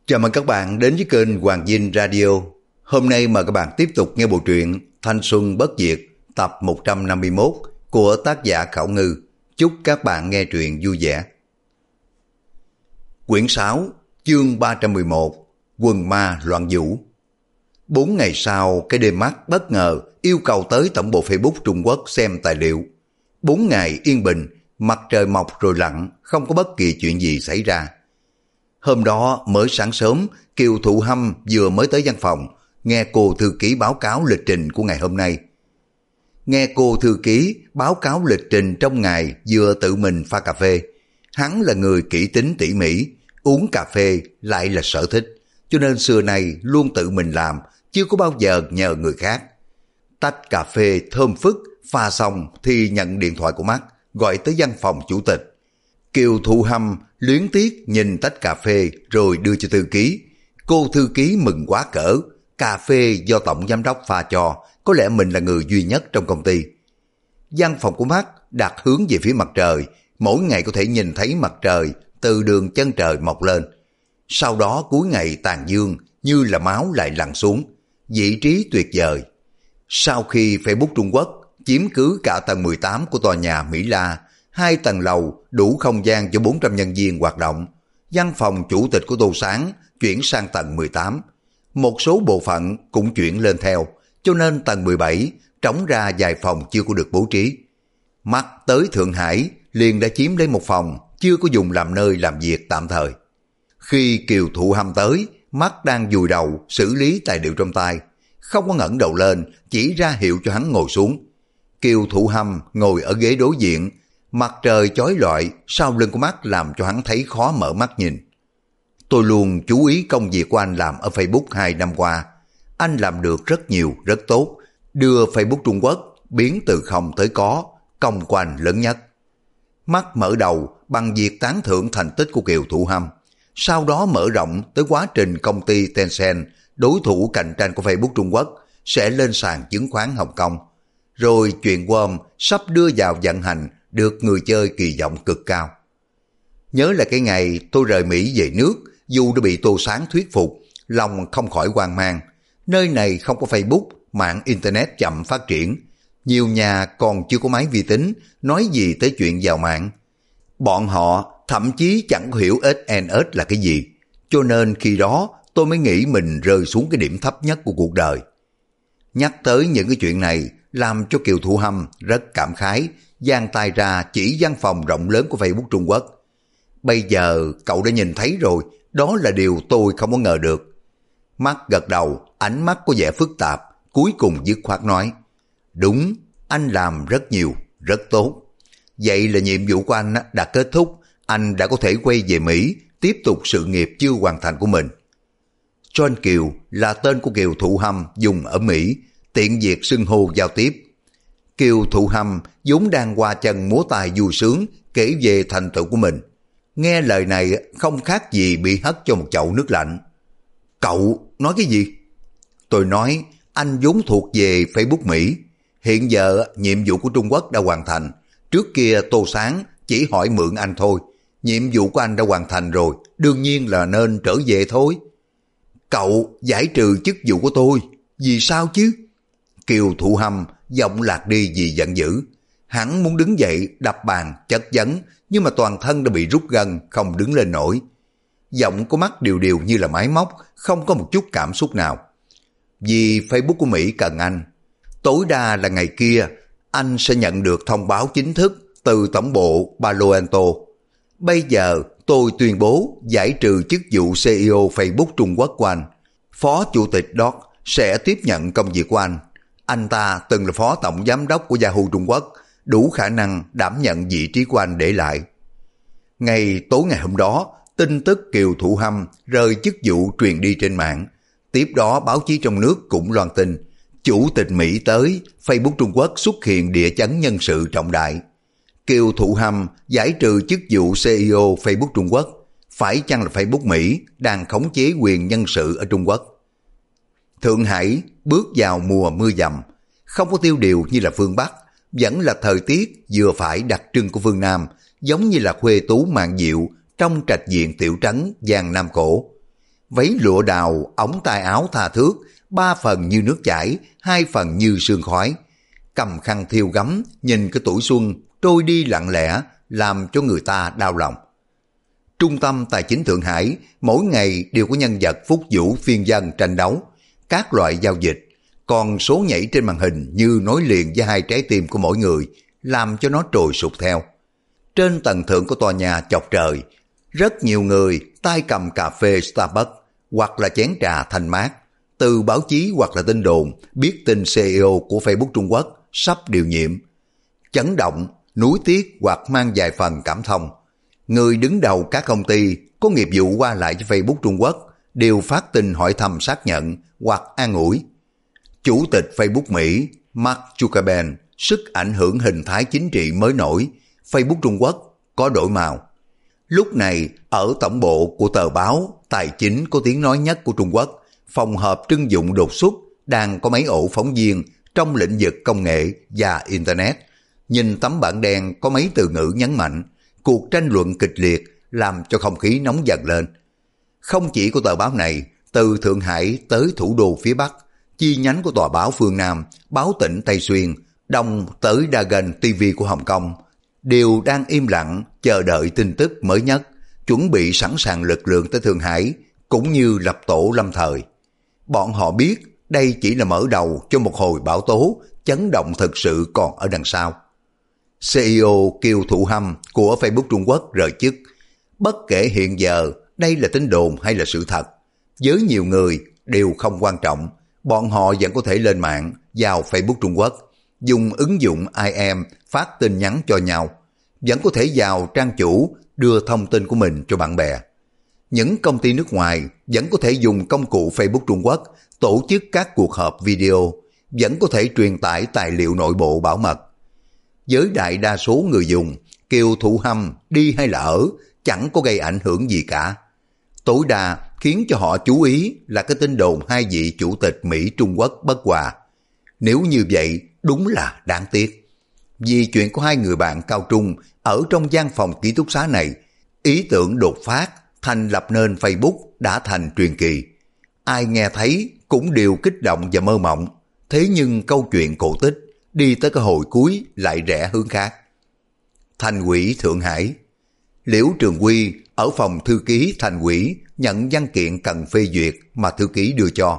Chào mừng các bạn đến với kênh Hoàng Dinh Radio. Hôm nay mời các bạn tiếp tục nghe bộ truyện Thanh Xuân Bất Diệt tập 151 của tác giả Khảo Ngư. Chúc các bạn nghe truyện vui vẻ. Quyển 6, chương 311, Quần ma loạn vũ. 4 ngày sau, cái đêm mắt bất ngờ yêu cầu tới tổng bộ Facebook Trung Quốc xem tài liệu. 4 ngày yên bình, mặt trời mọc rồi lặn, không có bất kỳ chuyện gì xảy ra. Hôm đó mới sáng sớm, Kiều Thụ Hâm vừa mới tới văn phòng, nghe cô thư ký báo cáo lịch trình của ngày hôm nay. Nghe cô thư ký báo cáo lịch trình trong ngày vừa tự mình pha cà phê. Hắn là người kỹ tính tỉ mỉ, uống cà phê lại là sở thích, cho nên xưa nay luôn tự mình làm, chưa có bao giờ nhờ người khác. Tách cà phê thơm phức, pha xong thì nhận điện thoại của Mắt, gọi tới văn phòng chủ tịch. Kiều Thụ Hâm luyến tiếc nhìn tách cà phê rồi đưa cho thư ký. Cô thư ký mừng quá cỡ, cà phê do tổng giám đốc pha cho, có lẽ mình là người duy nhất trong công ty. Văn phòng của Mắt đặt hướng về phía mặt trời, mỗi ngày có thể nhìn thấy mặt trời từ đường chân trời mọc lên. Sau đó cuối ngày tàn dương như là máu lại lặn xuống, vị trí tuyệt vời. Sau khi Facebook Trung Quốc chiếm cứ cả tầng 18 của tòa nhà Mỹ La, 2 tầng lầu đủ không gian cho 400 nhân viên hoạt động, văn phòng chủ tịch của Tô Sáng chuyển sang tầng 18. Một số bộ phận cũng chuyển lên theo, cho nên tầng 17 trống ra vài phòng chưa có được bố trí. Mắt tới Thượng Hải liền đã chiếm lấy một phòng chưa có dùng làm nơi làm việc tạm thời. Khi Kiều Thụ Hâm tới, Mắt đang vùi đầu xử lý tài liệu trong tay, không có ngẩng đầu lên, chỉ ra hiệu cho hắn ngồi xuống. Kiều Thụ Hâm ngồi ở ghế đối diện, mặt trời chói lọi sau lưng của Mắt làm cho hắn thấy khó mở mắt nhìn. Tôi luôn chú ý công việc của anh làm ở Facebook 2 năm qua. Anh làm được rất nhiều, rất tốt, đưa Facebook Trung Quốc biến từ không tới có, công của anh lớn nhất. Mắt mở đầu bằng việc tán thưởng thành tích của Kiều Thụ Hâm, sau đó mở rộng tới quá trình công ty Tencent, đối thủ cạnh tranh của Facebook Trung Quốc, sẽ lên sàn chứng khoán Hồng Kông. Rồi chuyện Worm sắp đưa vào vận hành được người chơi kỳ vọng cực cao. Nhớ là cái ngày tôi rời Mỹ về nước, dù đã bị Tô Sáng thuyết phục, lòng không khỏi hoang mang. Nơi này không có Facebook, mạng Internet chậm phát triển. Nhiều nhà còn chưa có máy vi tính, nói gì tới chuyện vào mạng. Bọn họ thậm chí chẳng hiểu SNS là cái gì. Cho nên khi đó tôi mới nghĩ mình rơi xuống cái điểm thấp nhất của cuộc đời. Nhắc tới những cái chuyện này làm cho Kiều Thụ Hâm rất cảm khái, giang tay ra chỉ văn phòng rộng lớn của Facebook Trung Quốc. Bây giờ cậu đã nhìn thấy rồi, đó là điều tôi không có ngờ được. Mắt gật đầu, ánh mắt có vẻ phức tạp, cuối cùng dứt khoát nói: đúng, anh làm rất nhiều, rất tốt. Vậy là nhiệm vụ của anh đã kết thúc, anh đã có thể quay về Mỹ, tiếp tục sự nghiệp chưa hoàn thành của mình. John Kiều là tên của Kiều Thụ Hâm dùng ở Mỹ, tiện việc xưng hô giao tiếp. Kiều Thụ Hâm vốn đang qua chân múa tài vui sướng kể về thành tựu của mình. Nghe lời này không khác gì bị hất cho một chậu nước lạnh. Cậu nói cái gì? Tôi nói anh vốn thuộc về Facebook Mỹ. Hiện giờ nhiệm vụ của Trung Quốc đã hoàn thành. Trước kia Tô Sáng chỉ hỏi mượn anh thôi. Nhiệm vụ của anh đã hoàn thành rồi, đương nhiên là nên trở về thôi. Cậu giải trừ chức vụ của tôi, vì sao chứ? Kiều Thụ Hâm giọng lạc đi vì giận dữ. Hắn muốn đứng dậy đập bàn chất vấn, nhưng mà toàn thân đã bị rút gân, không đứng lên nổi. Giọng của Mắt điều điều như là máy móc, không có một chút cảm xúc nào. Vì Facebook của Mỹ cần anh. Tối đa là ngày kia, anh sẽ nhận được thông báo chính thức từ tổng bộ Palo Alto. Bây giờ tôi tuyên bố giải trừ chức vụ CEO Facebook Trung Quốc của anh. Phó Chủ tịch Doc sẽ tiếp nhận công việc của anh. Anh ta từng là phó tổng giám đốc của Yahoo Trung Quốc, đủ khả năng đảm nhận vị trí của anh để lại. Ngày tối ngày hôm đó, tin tức Kiều Thụ Hâm rời chức vụ truyền đi trên mạng. Tiếp đó báo chí trong nước cũng loan tin, Chủ tịch Mỹ tới, Facebook Trung Quốc xuất hiện địa chấn nhân sự trọng đại. Kiều Thụ Hâm giải trừ chức vụ CEO Facebook Trung Quốc, phải chăng là Facebook Mỹ đang khống chế quyền nhân sự ở Trung Quốc? Thượng Hải bước vào mùa mưa dầm, không có tiêu điều như là phương Bắc, vẫn là thời tiết vừa phải đặc trưng của phương Nam, giống như là khuê tú mạn diệu trong trạch viện tiểu trấn Giang Nam cổ. váy lụa đào, ống tay áo tha thước, 3 phần như nước chảy, 2 phần như sương khói. Cầm khăn thiêu gấm, nhìn cái tuổi xuân trôi đi lặng lẽ, làm cho người ta đau lòng. Trung tâm Tài chính Thượng Hải mỗi ngày đều có nhân vật phúc vũ phiên dân tranh đấu, các loại giao dịch, còn số nhảy trên màn hình như nối liền với 2 trái tim của mỗi người, làm cho nó trồi sụt theo. Trên tầng thượng của tòa nhà chọc trời, rất nhiều người tay cầm cà phê Starbucks hoặc là chén trà thanh mát. Từ báo chí hoặc là tin đồn biết tin CEO của Facebook Trung Quốc sắp điều nhiệm. Chấn động, nuối tiếc hoặc mang vài phần cảm thông. Người đứng đầu các công ty có nghiệp vụ qua lại với Facebook Trung Quốc đều phát tin hỏi thăm xác nhận hoặc an ủi. Chủ tịch Facebook Mỹ Mark Zuckerberg sức ảnh hưởng hình thái chính trị mới nổi, Facebook Trung Quốc có đổi màu. Lúc này ở tổng bộ của tờ báo tài chính có tiếng nói nhất của Trung Quốc, phòng họp trưng dụng đột xuất đang có mấy ổ phóng viên trong lĩnh vực công nghệ và Internet. Nhìn tấm bảng đen có mấy từ ngữ nhấn mạnh, cuộc tranh luận kịch liệt làm cho không khí nóng dần lên. Không chỉ có tờ báo này, từ Thượng Hải tới thủ đô phía Bắc, chi nhánh của tòa báo phương Nam, báo tỉnh Tây Xuyên, Đông tới Dagen TV của Hồng Kông, đều đang im lặng chờ đợi tin tức mới nhất, chuẩn bị sẵn sàng lực lượng tới Thượng Hải, cũng như lập tổ lâm thời. Bọn họ biết đây chỉ là mở đầu cho một hồi bão tố, chấn động thực sự còn ở đằng sau. CEO Kiều Thụ Hâm của Facebook Trung Quốc rời chức. Bất kể hiện giờ đây là tin đồn hay là sự thật, với nhiều người đều không quan trọng, bọn họ vẫn có thể lên mạng vào Facebook Trung Quốc, dùng ứng dụng IM phát tin nhắn cho nhau, vẫn có thể vào trang chủ đưa thông tin của mình cho bạn bè. Những công ty nước ngoài vẫn có thể dùng công cụ Facebook Trung Quốc tổ chức các cuộc họp video, vẫn có thể truyền tải tài liệu nội bộ bảo mật. Với đại đa số người dùng, Kiều Thụ Hâm đi hay là ở chẳng có gây ảnh hưởng gì cả. Tối đa khiến cho họ chú ý là cái tin đồn 2 vị chủ tịch Mỹ Trung Quốc bất hòa. Nếu như vậy đúng là đáng tiếc. Vì chuyện của 2 người bạn cao trung ở trong gian phòng ký túc xá này, ý tưởng đột phát thành lập nên Facebook đã thành truyền kỳ. Ai nghe thấy cũng đều kích động và mơ mộng. Thế nhưng câu chuyện cổ tích đi tới cái hồi cuối lại rẽ hướng khác. Thành ủy Thượng Hải. Liễu Trường Huy ở phòng thư ký thành ủy nhận văn kiện cần phê duyệt mà thư ký đưa cho.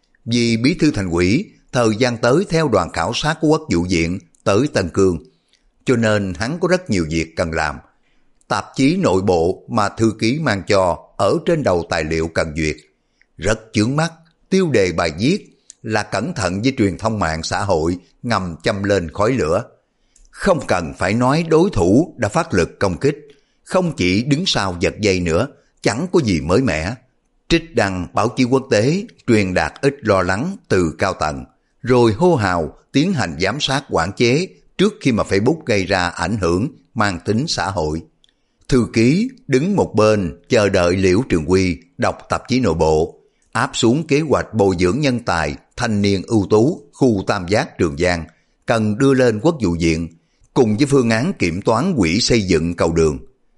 Vì bí thư thành ủy thời gian tới theo đoàn khảo sát của Quốc vụ viện tới Tân Cương, cho nên hắn có rất nhiều việc cần làm. Tạp chí nội bộ mà thư ký mang cho ở trên đầu tài liệu cần duyệt. Rất chướng mắt, tiêu đề bài viết là cẩn thận với truyền thông mạng xã hội ngầm châm lên khói lửa. Không cần phải nói đối thủ đã phát lực công kích, không chỉ đứng sau giật dây nữa, chẳng có gì mới mẻ. Trích đăng báo chí quốc tế truyền đạt ít lo lắng từ cao tầng, rồi hô hào tiến hành giám sát quản chế trước khi mà Facebook gây ra ảnh hưởng mang tính xã hội. Thư ký đứng một bên chờ đợi Liễu Trường Huy đọc tạp chí nội bộ, áp xuống kế hoạch bồi dưỡng nhân tài thanh niên ưu tú khu Tam Giác Trường Giang cần đưa lên Quốc vụ viện, cùng với phương án kiểm toán quỹ xây dựng cầu đường.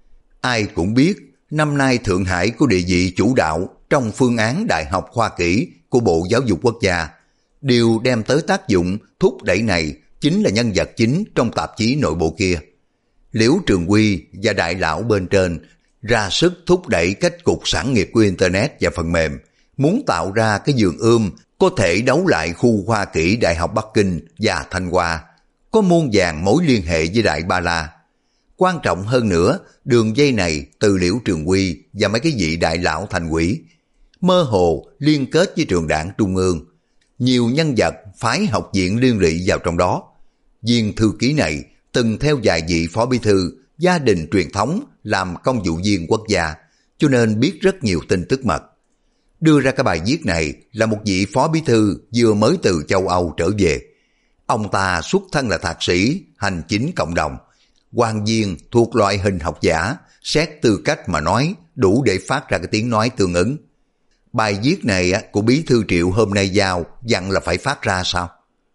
Ai cũng biết năm nay Thượng Hải có địa vị chủ đạo trong phương án Đại học Hoa Kỷ của Bộ Giáo dục Quốc gia. Điều đem tới tác dụng thúc đẩy này chính là nhân vật chính trong tạp chí nội bộ kia. Liễu Trường Huy và đại lão bên trên ra sức thúc đẩy cách cục sản nghiệp của Internet và phần mềm, muốn tạo ra cái giường ươm có thể đấu lại khu Hoa Kỷ Đại học Bắc Kinh và Thanh Hoa, có muôn vàn mối liên hệ với Đại Ba La. Quan trọng hơn nữa, đường dây này từ Liễu Trường Huy và mấy cái vị đại lão thành ủy, mơ hồ liên kết với trường đảng Trung ương. Nhiều nhân vật phái học viện liên lụy vào trong đó. Viên thư ký này từng theo vài vị phó bí thư, gia đình truyền thống làm công vụ viên quốc gia, cho nên biết rất nhiều tin tức mật. Đưa ra cái bài viết này là một vị phó bí thư vừa mới từ châu Âu trở về. Ông ta xuất thân là thạc sĩ hành chính cộng đồng, quan viên thuộc loại hình học giả, xét tư cách mà nói đủ để phát ra cái tiếng nói tương ứng. Bài viết này của bí thư Triệu hôm nay giao dặn là phải phát ra sao?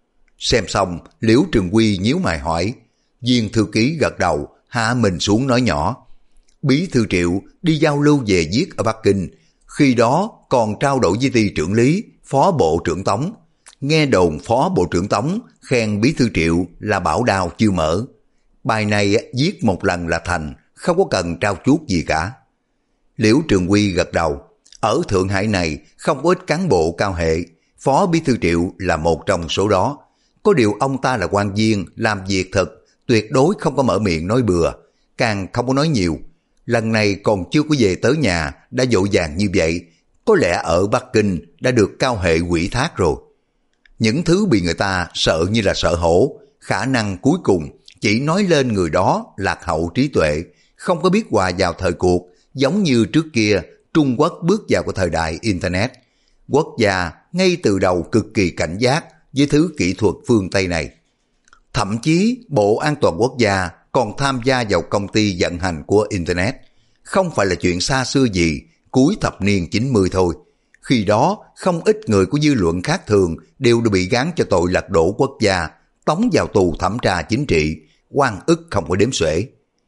Xem xong, Liễu Trường Huy nhíu mày hỏi. Viên thư ký gật đầu, hạ mình xuống nói nhỏ. Bí thư Triệu đi giao lưu về viết ở Bắc Kinh, khi đó còn trao đổi với ty trưởng lý, phó bộ trưởng Tống. Nghe đồn phó bộ trưởng Tống khen bí thư Triệu là bảo đao chưa mở. Bài này viết một lần là thành, không có cần trao chuốt gì cả. Liễu Trường Quy gật đầu. Ở Thượng Hải này không có ít cán bộ cao hệ, phó bí thư Triệu là một trong số đó. Có điều ông ta là quan viên, làm việc thật, tuyệt đối không có mở miệng nói bừa, càng không có nói nhiều. Lần này còn chưa có về tới nhà đã vội vàng như vậy, có lẽ ở Bắc Kinh đã được cao hệ ủy thác rồi. Những thứ bị người ta sợ như là sợ hổ, khả năng cuối cùng chỉ nói lên người đó lạc hậu trí tuệ, không có biết hòa vào thời cuộc, giống như trước kia Trung Quốc bước vào cái thời đại Internet. Quốc gia ngay từ đầu cực kỳ cảnh giác với thứ kỹ thuật phương Tây này. Thậm chí Bộ An toàn Quốc gia còn tham gia vào công ty vận hành của Internet. Không phải là chuyện xa xưa gì, cuối thập niên 90 thôi. Khi đó không ít người của dư luận khác thường đều bị gán cho tội lật đổ quốc gia, tống vào tù thẩm tra chính trị, oan ức không có đếm xuể.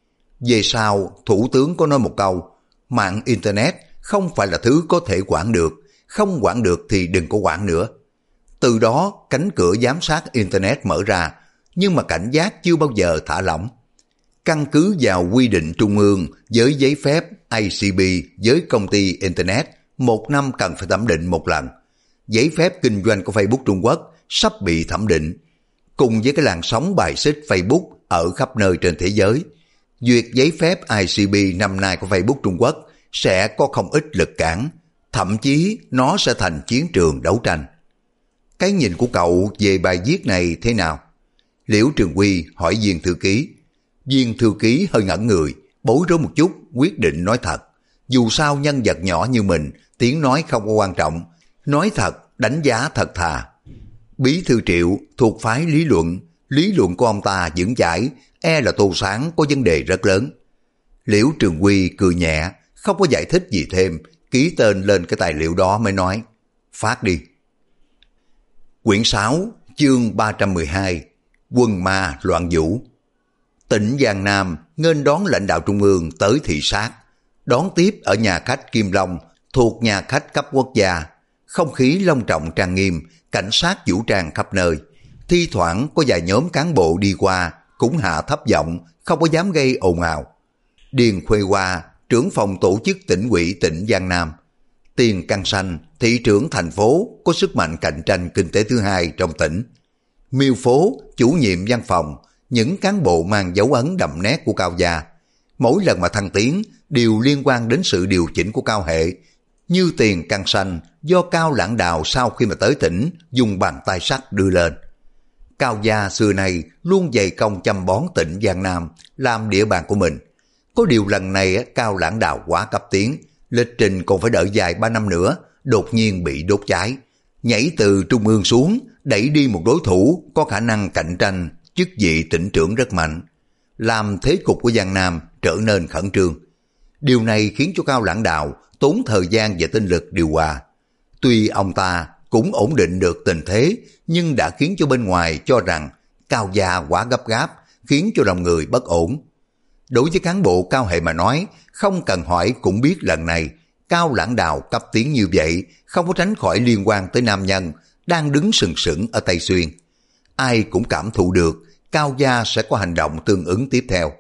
Về sau, Thủ tướng có nói một câu, mạng Internet không phải là thứ có thể quản được, không quản được thì đừng có quản nữa. Từ đó, cánh cửa giám sát Internet mở ra, nhưng mà cảnh giác chưa bao giờ thả lỏng. Căn cứ vào quy định trung ương với giấy phép ACB với công ty Internet, 1 năm cần phải thẩm định một lần. Giấy phép kinh doanh của Facebook Trung Quốc sắp bị thẩm định. Cùng với cái làn sóng bài xích Facebook ở khắp nơi trên thế giới, duyệt giấy phép ICB năm nay của Facebook Trung Quốc sẽ có không ít lực cản, thậm chí nó sẽ thành chiến trường đấu tranh. Cái nhìn của cậu về bài viết này thế nào? Liễu Trường Quy hỏi viên thư ký. Viên thư ký hơi ngẩn người, bối rối một chút, quyết định nói thật. Dù sao nhân vật nhỏ như mình, tiếng nói không có quan trọng, nói thật, đánh giá thật thà. Bí thư Triệu thuộc phái lý luận của ông ta vững chãi, e là Tô Sáng có vấn đề rất lớn. Liễu Trường Quy cười nhẹ, không có giải thích gì thêm, ký tên lên cái tài liệu đó mới nói, phát đi. Quyển 6, chương 312, Quân ma loạn vũ. Tỉnh Giang Nam nghênh đón lãnh đạo trung ương tới thị sát, đón tiếp ở nhà khách Kim Long thuộc nhà khách cấp quốc gia. Không khí long trọng trang nghiêm, cảnh sát vũ trang khắp nơi. Thi thoảng có vài nhóm cán bộ đi qua cũng hạ thấp giọng, không có dám gây ồn ào. Điền Khuê Hoa, trưởng phòng tổ chức tỉnh ủy tỉnh Giang Nam. Tiền Căn Xanh, thị trưởng thành phố có sức mạnh cạnh tranh kinh tế thứ hai trong tỉnh. Miêu Phố, chủ nhiệm văn phòng, những cán bộ mang dấu ấn đậm nét của Cao gia. Mỗi lần mà thăng tiến đều liên quan đến sự điều chỉnh của Cao hệ. Như Tiền Căn Xanh do Cao Lãng Đào sau khi mà tới tỉnh dùng bàn tay sắt đưa lên. Cao gia xưa nay luôn dày công chăm bón tỉnh Giang Nam làm địa bàn của mình. Có điều lần này Cao Lãng Đào quá cấp tiến, lịch trình còn phải đợi dài 3 năm nữa, đột nhiên bị đốt cháy. Nhảy từ trung ương xuống, đẩy đi một đối thủ có khả năng cạnh tranh chức vị tỉnh trưởng rất mạnh, làm thế cục của Giang Nam trở nên khẩn trương. Điều này khiến cho Cao Lãng Đào tốn thời gian và tinh lực điều hòa. Tuy ông ta cũng ổn định được tình thế, nhưng đã khiến cho bên ngoài cho rằng Cao gia quá gấp gáp, khiến cho lòng người bất ổn. Đối với cán bộ Cao hệ mà nói, không cần hỏi cũng biết lần này Cao Lãng Đào cấp tiến như vậy, không có tránh khỏi liên quan tới nam nhân đang đứng sừng sững ở Tây Xuyên. Ai cũng cảm thụ được Cao gia sẽ có hành động tương ứng tiếp theo.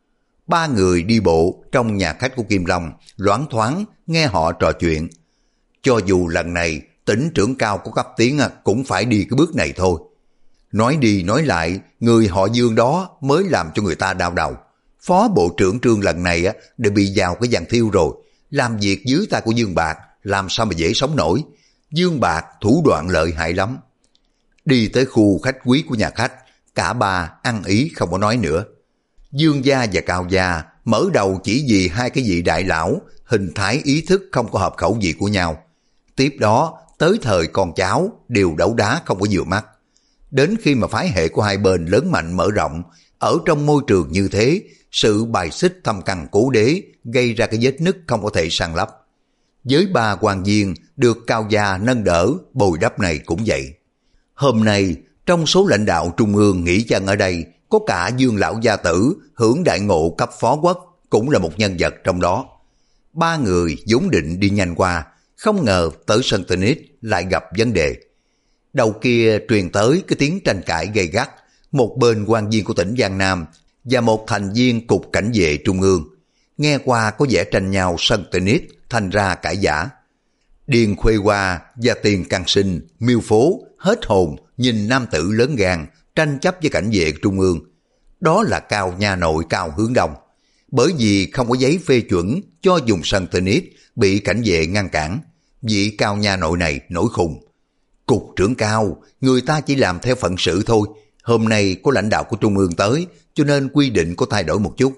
3 người đi bộ trong nhà khách của Kim Long, loáng thoáng nghe họ trò chuyện. Cho dù lần này tỉnh trưởng Cao có cấp tiến cũng phải đi cái bước này thôi. Nói đi nói lại, người họ Dương đó mới làm cho người ta đau đầu. Phó bộ trưởng Trương lần này đã bị vào cái giàn thiêu rồi, làm việc dưới tay của Dương Bạc, làm sao mà dễ sống nổi. Dương Bạc thủ đoạn lợi hại lắm. Đi tới khu khách quý của nhà khách, cả ba ăn ý không có nói nữa. Dương gia và Cao gia mở đầu chỉ vì hai cái vị đại lão hình thái ý thức không có hợp khẩu vị của nhau. Tiếp đó tới thời con cháu đều đấu đá không có vừa mắt. Đến khi mà phái hệ của hai bên lớn mạnh mở rộng, ở trong môi trường như thế, sự bài xích thâm căn cố đế gây ra cái vết nứt không có thể san lấp. Với 3 quan viên được Cao gia nâng đỡ, bồi đắp này cũng vậy. Hôm nay, trong số lãnh đạo trung ương nghỉ chân ở đây, có cả Dương lão gia tử hưởng đại ngộ cấp phó quốc, cũng là một nhân vật trong đó. 3 người vốn định đi nhanh qua, không ngờ tới sân tennis lại gặp vấn đề. Đầu kia truyền tới cái tiếng tranh cãi gay gắt, một bên quan viên của tỉnh Giang Nam và một thành viên cục cảnh vệ trung ương. Nghe qua có vẻ tranh nhau sân tennis, thành ra cãi giả. Điền Khuê Hoa và Tiền Căn Sinh, Miêu Phố hết hồn nhìn nam tử lớn gan tranh chấp với cảnh vệ trung ương. Đó là Cao nha nội Cao Hướng Đông. Bởi vì không có giấy phê chuẩn cho dùng sân tennis, bị cảnh vệ ngăn cản. Vị Cao nha nội này nổi khùng. Cục trưởng Cao, người ta chỉ làm theo phận sự thôi. Hôm nay có lãnh đạo của trung ương tới, cho nên quy định có thay đổi một chút.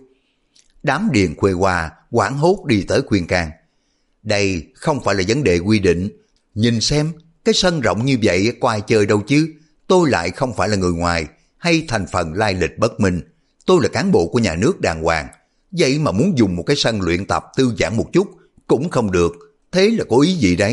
Đám Điền Khuê Hoa hoảng hốt đi tới khuyên can. Đây không phải là vấn đề quy định. Nhìn xem, cái sân rộng như vậy có ai chơi đâu chứ. Tôi lại không phải là người ngoài, hay thành phần lai lịch bất minh. Tôi là cán bộ của nhà nước đàng hoàng. Vậy mà muốn dùng một cái sân luyện tập thư giãn một chút cũng không được. Thế là có ý gì đây?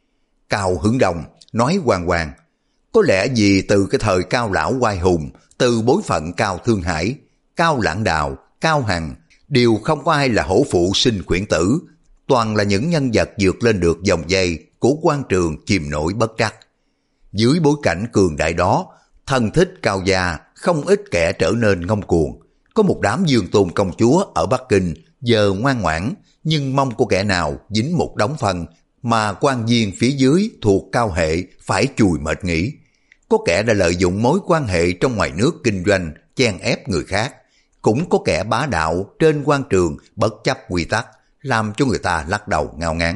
Cao Hướng Đông nói hoàng hoàng. Có lẽ vì từ cái thời Cao Lão oai hùng, từ bối phận Cao Thương Hải, Cao Lãng Đào, Cao Hằng, đều không có ai là hổ phụ sinh quyển tử, toàn là những nhân vật vượt lên được dòng dây của quan trường chìm nổi bất trắc. Dưới bối cảnh cường đại đó, thân thích Cao gia không ít kẻ trở nên ngông cuồng. Có một đám dương tôn công chúa ở Bắc Kinh giờ ngoan ngoãn, nhưng mong có kẻ nào dính một đống phân mà quan viên phía dưới thuộc Cao hệ phải chùi mệt nghỉ. Có kẻ đã lợi dụng mối quan hệ trong ngoài nước kinh doanh chen ép người khác. Cũng có kẻ bá đạo trên quan trường bất chấp quy tắc, làm cho người ta lắc đầu ngao ngán.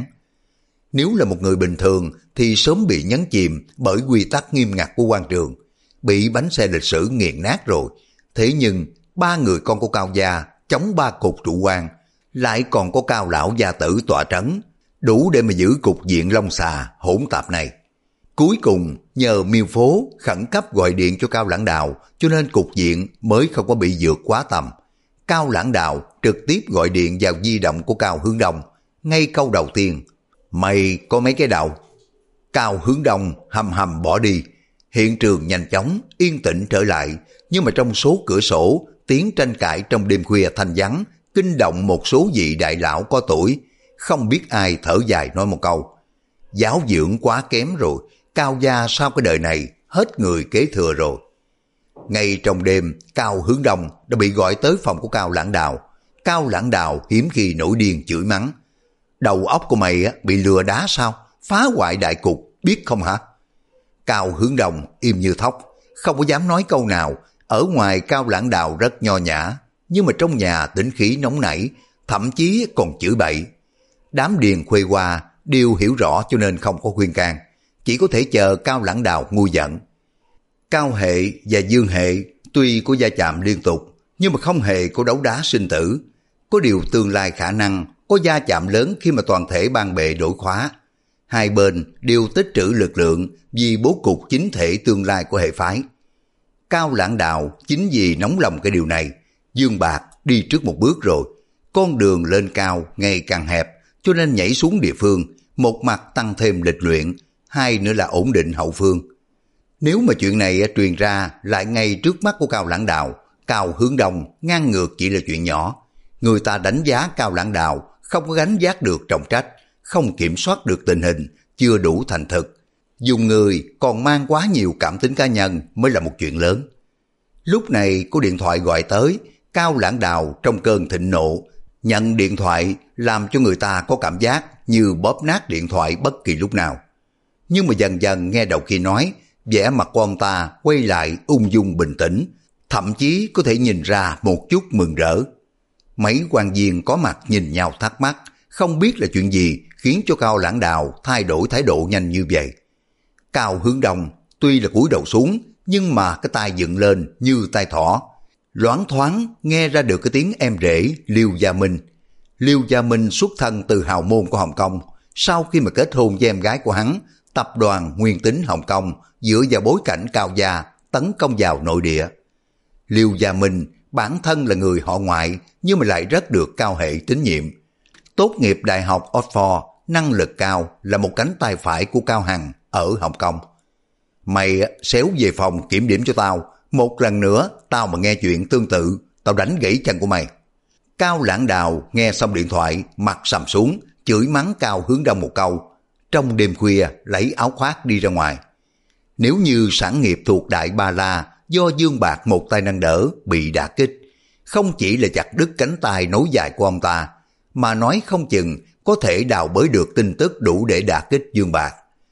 Nếu là một người bình thường thì sớm bị nhấn chìm bởi quy tắc nghiêm ngặt của quan trường, bị bánh xe lịch sử nghiền nát rồi. Thế nhưng ba người con của Cao gia chống ba cục trụ quan, lại còn có Cao lão gia tử tọa trấn, đủ để mà giữ cục diện Long Xà hỗn tạp này. Cuối cùng nhờ Miêu Phố khẩn cấp gọi điện cho Cao Lãng Đào, cho nên cục diện mới không có bị vượt quá tầm. Cao Lãng Đào trực tiếp gọi điện vào di động của Cao Hướng Đông. Ngay câu đầu tiên, mày có mấy cái đầu? Cao Hướng Đông hầm hầm bỏ đi. Hiện trường nhanh chóng yên tĩnh trở lại, nhưng mà trong số cửa sổ tiếng tranh cãi trong đêm khuya thanh vắng, kinh động một số vị đại lão có tuổi. Không biết ai thở dài nói một câu: giáo dưỡng quá kém rồi, Cao gia sau cái đời này hết người kế thừa rồi. Ngay trong đêm, Cao Hướng Đông đã bị gọi tới phòng của Cao Lãng Đào. Cao Lãng Đào hiếm khi nổi điên chửi mắng: đầu óc của mày bị lừa đá sao? Phá hoại đại cục, biết không hả? Cao Hướng Đông im như thóc, không có dám nói câu nào. Ở ngoài Cao Lãng Đào rất nho nhã, nhưng mà trong nhà tính khí nóng nảy, thậm chí còn chửi bậy. Đám Điền Khuê Hoa đều hiểu rõ cho nên không có khuyên can, chỉ có thể chờ Cao Lãng Đào nguôi giận. Cao hệ và Dương hệ tuy có va chạm liên tục, nhưng mà không hề có đấu đá sinh tử. Có điều tương lai khả năng có va chạm lớn khi mà toàn thể ban bệ đổi khóa. Hai bên đều tích trữ lực lượng vì bố cục chính thể tương lai của hệ phái. Cao Lãng Đào chính vì nóng lòng cái điều này, Dương Bạc đi trước một bước rồi. Con đường lên cao ngày càng hẹp, cho nên nhảy xuống địa phương, một mặt tăng thêm lịch luyện, hai nữa là ổn định hậu phương. Nếu mà chuyện này truyền ra lại ngay trước mắt của Cao Lãng Đào, Cao Hướng Đông ngang ngược chỉ là chuyện nhỏ. Người ta đánh giá Cao Lãng Đào không có gánh vác được trọng trách, không kiểm soát được tình hình, chưa đủ thành thực. Dùng người còn mang quá nhiều cảm tính cá nhân mới là một chuyện lớn. Lúc này có điện thoại gọi tới, Cao Lãng Đào trong cơn thịnh nộ, nhận điện thoại làm cho người ta có cảm giác như bóp nát điện thoại bất kỳ lúc nào. Nhưng mà dần dần nghe đầu kia nói, vẻ mặt của ông ta quay lại ung dung bình tĩnh, thậm chí có thể nhìn ra một chút mừng rỡ. Mấy quan viên có mặt nhìn nhau thắc mắc, không biết là chuyện gì khiến cho Cao Lãng Đào thay đổi thái độ nhanh như vậy. Cao Hướng Đông tuy là cúi đầu xuống, nhưng mà cái tai dựng lên như tai thỏ. Loáng thoáng nghe ra được cái tiếng em rể Liêu Gia Minh. Liêu Gia Minh xuất thân từ hào môn của Hồng Kông. Sau khi mà kết hôn với em gái của hắn, tập đoàn Nguyên Tính Hồng Kông dựa vào bối cảnh Cao gia tấn công vào nội địa. Liêu Gia Minh bản thân là người họ ngoại, nhưng mà lại rất được Cao hệ tín nhiệm. Tốt nghiệp Đại học Oxford, năng lực cao, là một cánh tay phải của Cao Hằng ở Hồng Kông. Mày xéo về phòng kiểm điểm cho tao, một lần nữa tao mà nghe chuyện tương tự, tao đánh gãy chân của mày. Cao Lãng Đào nghe xong điện thoại, mặt sầm xuống, chửi mắng Cao Hướng Đông một câu. trong đêm khuya lấy áo khoác đi ra ngoài. Nếu như sản nghiệp thuộc Đại Ba La do Dương Bạc một tay nâng đỡ bị đả kích, không chỉ là chặt đứt cánh tay nối dài của ông ta, mà nói không chừng có thể đào bới được tin tức đủ để đả kích Dương Bạc.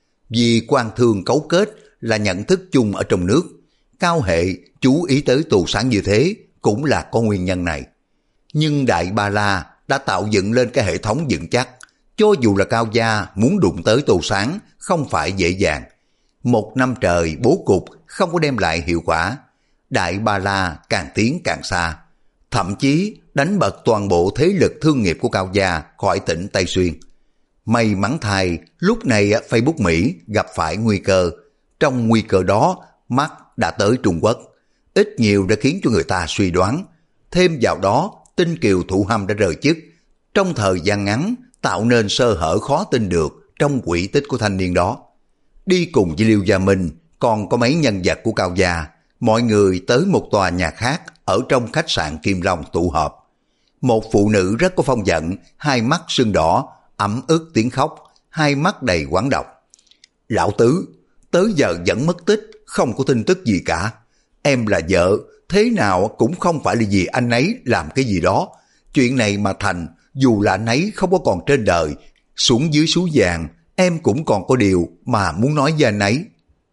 Vì quan thương cấu kết là nhận thức chung ở trong nước, Cao Hệ chú ý tới Tô Sáng như thế cũng là có nguyên nhân này. Nhưng Đại Ba La đã tạo dựng lên cái hệ thống vững chắc, cho dù là Cao gia muốn đụng tới Tô Sáng không phải dễ dàng. Một năm trời bố cục không có đem lại hiệu quả, Đại Ba La càng tiến càng xa, thậm chí đánh bật toàn bộ thế lực thương nghiệp của Cao gia khỏi tỉnh Tây Xuyên. May mắn thay, lúc này Facebook Mỹ gặp phải nguy cơ. Trong nguy cơ đó, mắt đã tới Trung Quốc, ít nhiều đã khiến cho người ta suy đoán. Thêm vào đó, Tinh Kiều Thụ Hâm đã rời chức, trong thời gian ngắn tạo nên sơ hở khó tin được trong quỹ tích của thanh niên đó. Đi cùng với Liêu Gia Minh còn có mấy nhân vật của Cao gia, mọi người tới một tòa nhà khác ở trong khách sạn Kim Long tụ họp. Một phụ nữ rất có phong vận, hai mắt sưng đỏ, ẩm ức tiếng khóc, hai mắt đầy oán độc. Lão Tứ, tới giờ vẫn mất tích, không có tin tức gì cả. Em là vợ, thế nào cũng không phải là vì anh ấy làm cái gì đó. Chuyện này mà thành, dù là anh ấy không có còn trên đời, xuống dưới suối vàng, em cũng còn có điều mà muốn nói với anh ấy.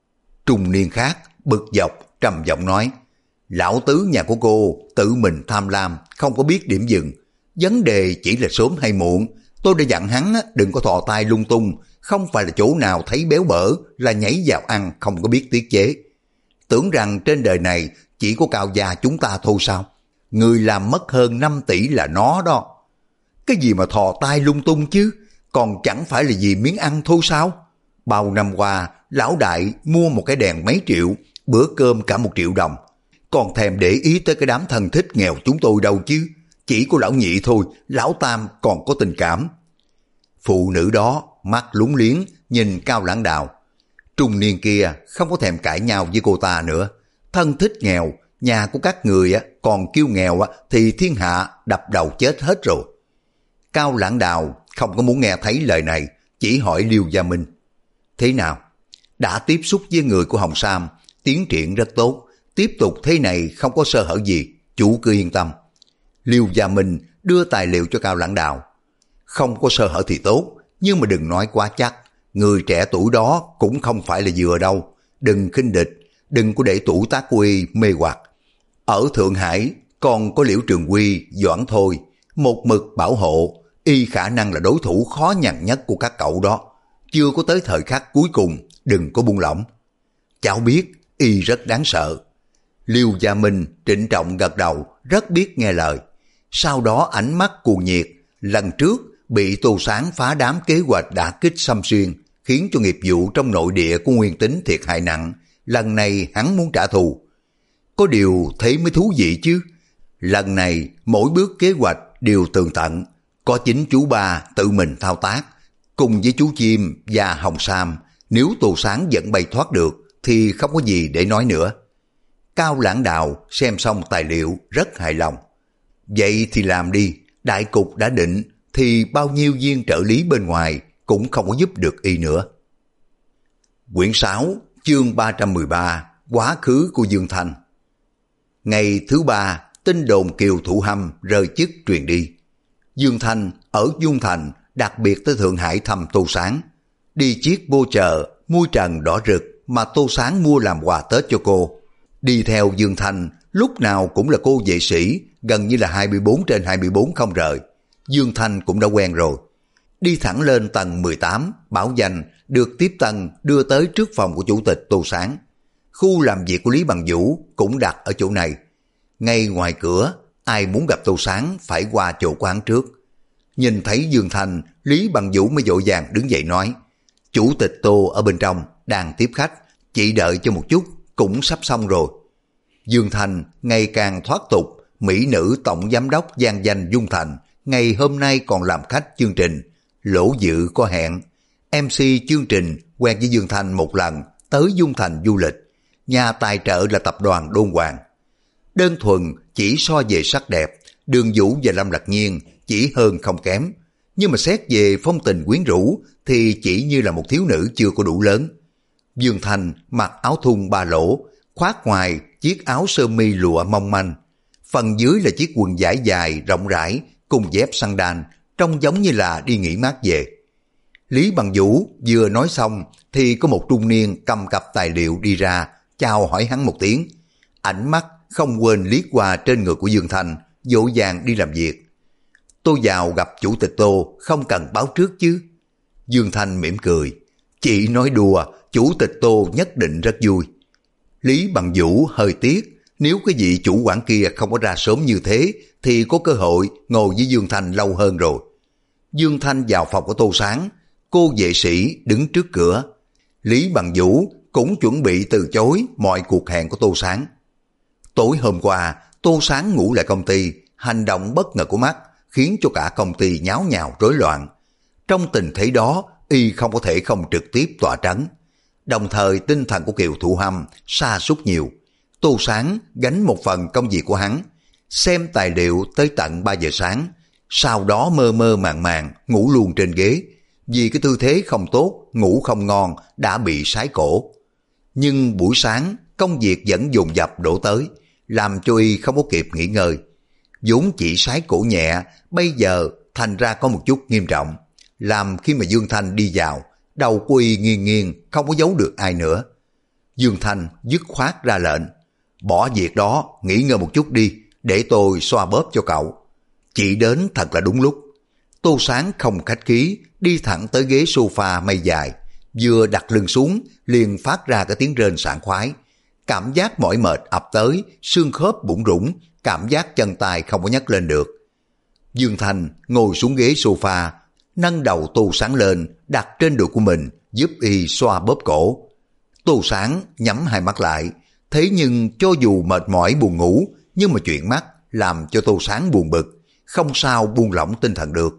Trung niên khác, bực dọc, trầm giọng nói, Lão Tứ nhà của cô tự mình tham lam, không có biết điểm dừng. Vấn đề chỉ là sớm hay muộn. Tôi đã dặn hắn đừng có thò tay lung tung, không phải là chỗ nào thấy béo bở là nhảy vào ăn không có biết tiết chế. Tưởng rằng trên đời này chỉ có Cao gia chúng ta thôi sao? Người làm mất hơn 5 tỷ là nó đó. Cái gì mà thò tay lung tung chứ, còn chẳng phải là vì miếng ăn thôi sao? Bao năm qua, lão đại mua một cái đèn mấy triệu, bữa cơm cả 1 triệu đồng. Còn thèm để ý tới cái đám thân thích nghèo chúng tôi đâu chứ. Chỉ có lão nhị thôi, lão tam còn có tình cảm. Phụ nữ đó mắt lúng liếng nhìn Cao Lãng Đào. Trung niên kia không có thèm cãi nhau với cô ta nữa. Thân thích nghèo, nhà của các người còn kêu nghèo thì thiên hạ đập đầu chết hết rồi. Cao Lãng Đào không có muốn nghe thấy lời này, chỉ hỏi Liêu Gia Minh. Thế nào? Đã tiếp xúc với người của Hồng Sam, tiến triển rất tốt. Tiếp tục thế này không có sơ hở gì, chủ cứ yên tâm. Liêu Gia Minh đưa tài liệu cho Cao Lãng Đào. Không có sơ hở thì tốt, nhưng mà đừng nói quá chắc. Người trẻ tuổi đó cũng không phải là vừa đâu. Đừng khinh địch, đừng có để tuổi tác của y mê hoặc. Ở Thượng Hải còn có Liễu Trường Quy, Doãn Thôi, một mực bảo hộ. Y khả năng là đối thủ khó nhằn nhất của các cậu đó. Chưa có tới thời khắc cuối cùng, đừng có buông lỏng. Cháu biết y rất đáng sợ. Liêu Gia Minh trịnh trọng gật đầu, rất biết nghe lời. Sau đó ánh mắt cuồng nhiệt, lần trước bị Tô Sáng phá đám kế hoạch đả kích xâm xuyên, khiến cho nghiệp vụ trong nội địa của Nguyên Tính thiệt hại nặng. Lần này hắn muốn trả thù. Có điều thế mới thú vị chứ. Lần này mỗi bước kế hoạch đều tường tận, có chính chú ba tự mình thao tác, cùng với chú Chim và Hồng Sam. Nếu Tô Sáng vẫn bay thoát được thì không có gì để nói nữa. Cao Lãng Đào xem xong tài liệu rất hài lòng. Vậy thì làm đi, đại cục đã định thì bao nhiêu viên trợ lý bên ngoài cũng không có giúp được y nữa. Quyển 6, chương 313, quá khứ của Dương Thanh. Ngày thứ ba, tin đồn Kiều Thụ Hâm rời chức truyền đi. Dương Thanh ở Dung Thành đặc biệt tới Thượng Hải thăm Tô Sáng. Đi chiếc bô chờ mui trần đỏ rực mà Tô Sáng mua làm quà Tết cho cô. Đi theo Dương Thanh lúc nào cũng là cô vệ sĩ, gần như là 24/24 không rời. Dương Thanh cũng đã quen rồi. Đi thẳng lên tầng 18, bảo danh được tiếp tân đưa tới trước phòng của chủ tịch Tô Sáng. Khu làm việc của Lý Bằng Vũ cũng đặt ở chỗ này. Ngay ngoài cửa, ai muốn gặp Tô Sáng phải qua chỗ quán trước. Nhìn thấy Dương Thanh, Lý Bằng Vũ mới vội vàng đứng dậy nói, chủ tịch Tô ở bên trong đang tiếp khách, chị đợi cho một chút, cũng sắp xong rồi. Dương Thanh ngày càng thoát tục, mỹ nữ tổng giám đốc vang danh Dung Thành, ngày hôm nay còn làm khách chương trình Lỗ Dự có hẹn. MC chương trình quen với Dương Thanh một lần tới Dung Thành du lịch, nhà tài trợ là tập đoàn Đôn Hoàng. Đơn thuần chỉ so về sắc đẹp, Đường Vũ và Lâm Lạc Nhiên chỉ hơn không kém, nhưng mà xét về phong tình quyến rũ thì chỉ như là một thiếu nữ chưa có đủ lớn. Dương Thanh mặc áo thun ba lỗ, khoác ngoài chiếc áo sơ mi lụa mong manh, phần dưới là chiếc quần vải dài rộng rãi cùng dép sandal, trông giống như là đi nghỉ mát về. Lý Bằng Vũ vừa nói xong thì có một trung niên cầm cặp tài liệu đi ra, chào hỏi hắn một tiếng. Ánh mắt không quên liếc qua trên người của Dương Thanh, vội vàng đi làm việc. Tôi vào gặp chủ tịch Tô, không cần báo trước chứ. Dương Thanh mỉm cười. Chị nói đùa, chủ tịch Tô nhất định rất vui. Lý Bằng Vũ hơi tiếc, nếu cái vị chủ quản kia không có ra sớm như thế thì có cơ hội ngồi với Dương Thanh lâu hơn rồi. Dương Thanh vào phòng của Tô Sáng, cô vệ sĩ đứng trước cửa. Lý Bằng Vũ cũng chuẩn bị từ chối mọi cuộc hẹn của Tô Sáng. Tối hôm qua, Tô Sáng ngủ lại công ty, hành động bất ngờ của mắt khiến cho cả công ty nháo nhào rối loạn. Trong tình thế đó, y không có thể không trực tiếp tọa trấn. Đồng thời tinh thần của Kiều Thụ Hâm sa sút nhiều. Tô Sáng gánh một phần công việc của hắn, xem tài liệu tới tận 3 giờ sáng, sau đó mơ mơ màng màng ngủ luôn trên ghế. Vì cái tư thế không tốt, ngủ không ngon, đã bị sái cổ. Nhưng buổi sáng, công việc vẫn dồn dập đổ tới, làm cho y không có kịp nghỉ ngơi. vốn chỉ sái cổ nhẹ, bây giờ thành ra có một chút nghiêm trọng, làm khi mà Dương Thanh đi vào, đầu của y nghiêng nghiêng, không có giấu được ai nữa. Dương Thanh dứt khoát ra lệnh, bỏ việc đó, nghỉ ngơi một chút đi, để tôi xoa bóp cho cậu. Chị đến thật là đúng lúc. Tô Sáng không khách khí, đi thẳng tới ghế sofa mây dài, vừa đặt lưng xuống, liền phát ra cái tiếng rên sảng khoái. Cảm giác mỏi mệt ập tới, xương khớp bủn rủn, cảm giác chân tay không có nhấc lên được. Dương Thanh ngồi xuống ghế sofa, nâng đầu Tô Sáng lên, đặt trên đùi của mình, giúp y xoa bóp cổ. Tô Sáng nhắm hai mắt lại, thế nhưng cho dù mệt mỏi buồn ngủ, nhưng mà chuyện mắt làm cho Tô Sáng buồn bực, không sao buông lỏng tinh thần được.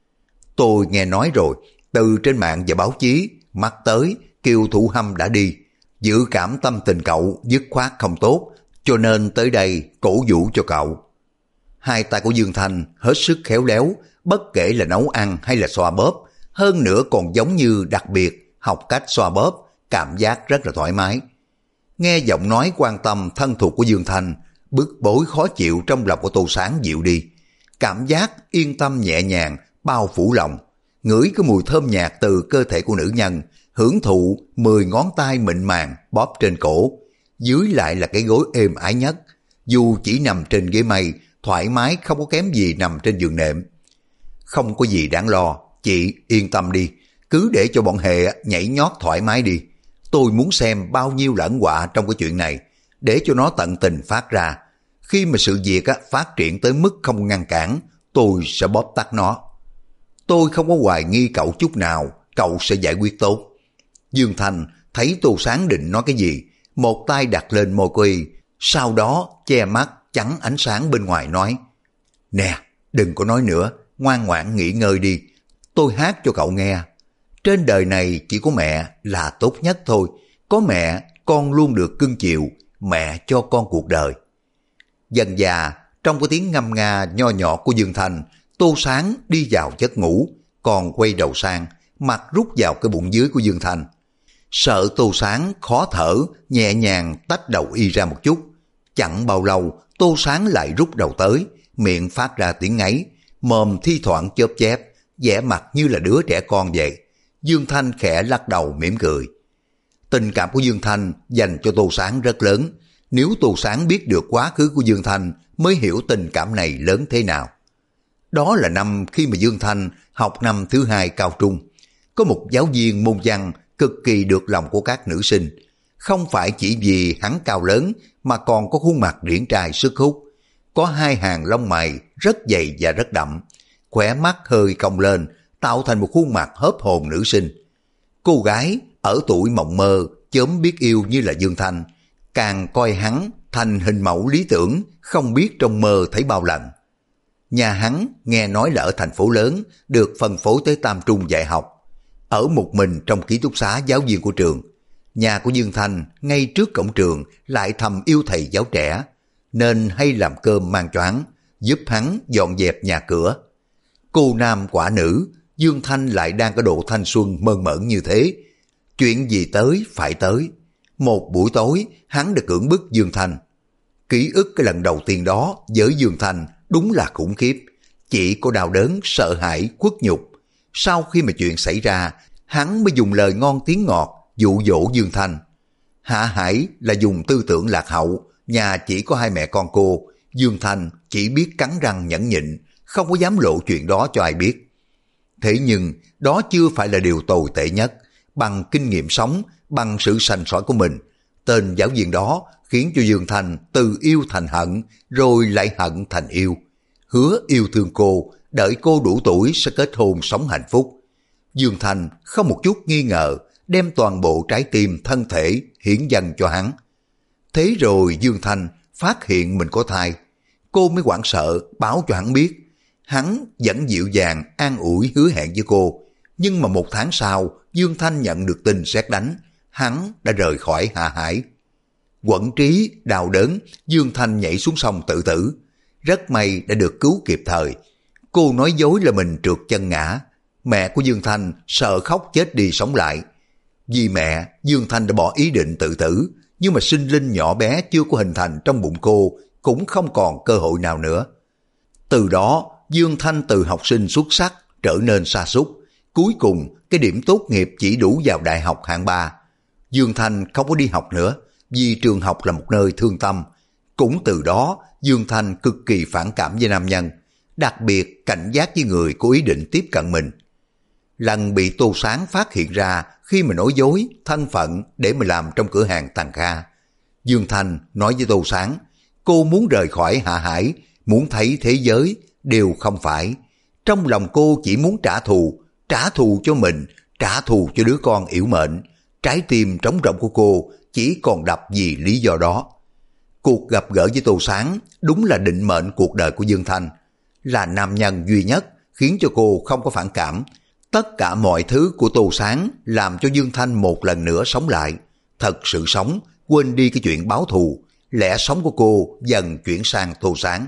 Tôi nghe nói rồi, từ trên mạng và báo chí, mắt tới, Kiều Thụ Hâm đã đi. Dự cảm tâm tình cậu dứt khoát không tốt, cho nên tới đây cổ vũ cho cậu. Hai tay của Dương Thanh hết sức khéo léo, bất kể là nấu ăn hay là xoa bóp, hơn nữa còn giống như đặc biệt học cách xoa bóp, cảm giác rất là thoải mái. Nghe giọng nói quan tâm thân thuộc của Dương Thanh, bức bối khó chịu trong lòng của Tô Sáng dịu đi. Cảm giác yên tâm nhẹ nhàng, bao phủ lòng, ngửi cái mùi thơm nhạt từ cơ thể của nữ nhân, hưởng thụ 10 ngón tay mịn màng bóp trên cổ, dưới lại là cái gối êm ái nhất, dù chỉ nằm trên ghế mây, thoải mái không có kém gì nằm trên giường nệm. Không có gì đáng lo, chị yên tâm đi, cứ để cho bọn Hệ nhảy nhót thoải mái đi. Tôi muốn xem bao nhiêu lẫn quạ trong cái chuyện này, để cho nó tận tình phát ra. Khi mà sự việc phát triển tới mức không ngăn cản, tôi sẽ bóp tắt nó. Tôi không có hoài nghi cậu chút nào, cậu sẽ giải quyết tốt. Dương Thanh thấy Tô Sáng định nói cái gì, một tay đặt lên môi cô y, sau đó che mắt chắn ánh sáng bên ngoài nói: Nè, đừng có nói nữa, ngoan ngoãn nghỉ ngơi đi, tôi hát cho cậu nghe. Trên đời này chỉ có mẹ là tốt nhất thôi, có mẹ con luôn được cưng chiều, mẹ cho con cuộc đời. Dần dà, trong cái tiếng ngâm nga nho nhỏ của Dương Thanh, Tô Sáng đi vào giấc ngủ, còn quay đầu sang, mặt rút vào cái bụng dưới của Dương Thanh. Sợ Tô Sáng khó thở, nhẹ nhàng tách đầu y ra một chút. Chẳng bao lâu, Tô Sáng lại rút đầu tới, miệng phát ra tiếng ngáy, mồm thi thoảng chớp chép, vẻ mặt như là đứa trẻ con vậy. Dương Thanh khẽ lắc đầu mỉm cười. Tình cảm của Dương Thanh dành cho Tô Sáng rất lớn. Nếu Tô Sáng biết được quá khứ của Dương Thanh mới hiểu tình cảm này lớn thế nào. Đó là năm khi mà Dương Thanh học năm thứ 2 cao trung. Có một giáo viên môn văn cực kỳ được lòng của các nữ sinh. Không phải chỉ vì hắn cao lớn mà còn có khuôn mặt điển trai sức hút. Có hai hàng lông mày rất dày và rất đậm, khóe mắt hơi cong lên, tạo thành một khuôn mặt hớp hồn nữ sinh. Cô gái ở tuổi mộng mơ chớm biết yêu như là Dương Thanh, càng coi hắn thành hình mẫu lý tưởng, không biết trong mơ thấy bao lần. Nhà hắn nghe nói là ở thành phố lớn, được phân phối tới Tam Trung dạy học. Ở một mình trong ký túc xá giáo viên của trường. Nhà của Dương Thanh ngay trước cổng trường lại thầm yêu thầy giáo trẻ, nên hay làm cơm mang choáng, giúp hắn dọn dẹp nhà cửa. Cô nam quả nữ, Dương Thanh lại đang có độ thanh xuân mơn mởn như thế. Chuyện gì tới phải tới. Một buổi tối, hắn đã cưỡng bức Dương Thanh. Ký ức cái lần đầu tiên đó với Dương Thanh đúng là khủng khiếp. Chỉ có đau đớn, sợ hãi, khuất nhục. Sau khi mà chuyện xảy ra, hắn mới dùng lời ngon tiếng ngọt dụ dỗ Dương Thanh. Hạ Hải là dùng tư tưởng lạc hậu, nhà chỉ có hai mẹ con cô. Dương Thanh chỉ biết cắn răng nhẫn nhịn, không có dám lộ chuyện đó cho ai biết. Thế nhưng đó chưa phải là điều tồi tệ nhất. Bằng kinh nghiệm sống, bằng sự sành sỏi của mình, tên giáo viên đó khiến cho Dương Thanh từ yêu thành hận, rồi lại hận thành yêu. Hứa yêu thương cô, đợi cô đủ tuổi sẽ kết hôn sống hạnh phúc. Dương Thanh không một chút nghi ngờ, đem toàn bộ trái tim thân thể hiến dâng cho hắn. Thế rồi Dương Thanh phát hiện mình có thai. Cô mới hoảng sợ báo cho hắn biết. Hắn vẫn dịu dàng an ủi hứa hẹn với cô. Nhưng mà 1 tháng sau, Dương Thanh nhận được tin sét đánh. Hắn đã rời khỏi Hạ Hải. Quẫn trí, đau đớn, Dương Thanh nhảy xuống sông tự tử. Rất may đã được cứu kịp thời. Cô nói dối là mình trượt chân ngã. Mẹ của Dương Thanh sợ khóc chết đi sống lại. Vì mẹ, Dương Thanh đã bỏ ý định tự tử. Nhưng mà sinh linh nhỏ bé chưa có hình thành trong bụng cô cũng không còn cơ hội nào nữa. Từ đó, Dương Thanh từ học sinh xuất sắc trở nên sa sút. Cuối cùng, cái điểm tốt nghiệp chỉ đủ vào đại học hạng 3. Dương Thanh không có đi học nữa, vì trường học là một nơi thương tâm. Cũng từ đó, Dương Thanh cực kỳ phản cảm với nam nhân, đặc biệt cảnh giác với người có ý định tiếp cận mình. Lần bị Tô Sáng phát hiện ra khi mà nói dối thân phận để mà làm trong cửa hàng Tằng Kha. Dương Thanh nói với Tô Sáng, cô muốn rời khỏi Hạ Hải, muốn thấy thế giới, đều không phải. Trong lòng cô chỉ muốn trả thù cho mình, trả thù cho đứa con yểu mệnh. Trái tim trống rỗng của cô chỉ còn đập vì lý do đó. Cuộc gặp gỡ với Tô Sáng đúng là định mệnh cuộc đời của Dương Thanh. Là nam nhân duy nhất khiến cho cô không có phản cảm. Tất cả mọi thứ của Tô Sáng làm cho Dương Thanh một lần nữa sống lại. Thật sự sống, quên đi cái chuyện báo thù. Lẽ sống của cô dần chuyển sang Tô Sáng.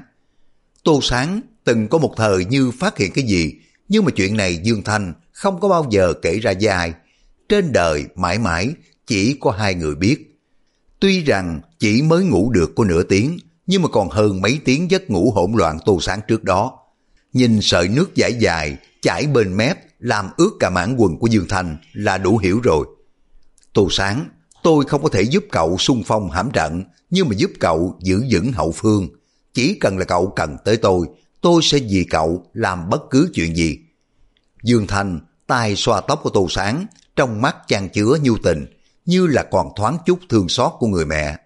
Tô Sáng từng có một thời như phát hiện cái gì, nhưng mà chuyện này Dương Thanh không có bao giờ kể ra với ai. Trên đời mãi mãi chỉ có hai người biết. Tuy rằng chỉ mới ngủ được có nửa tiếng, nhưng mà còn hơn mấy tiếng giấc ngủ hỗn loạn Tô Sáng trước đó. Nhìn sợi nước dãi dài chảy bên mép làm ướt cả mảng quần của Dương Thanh là đủ hiểu rồi. Tô Sáng, tôi không có thể giúp cậu xung phong hãm trận, nhưng mà giúp cậu giữ vững hậu phương. Chỉ cần là cậu cần tới tôi sẽ vì cậu làm bất cứ chuyện gì. Dương Thanh tay xoa tóc của Tô Sáng, trong mắt chan chứa nhu tình, như là còn thoáng chút thương xót của người mẹ.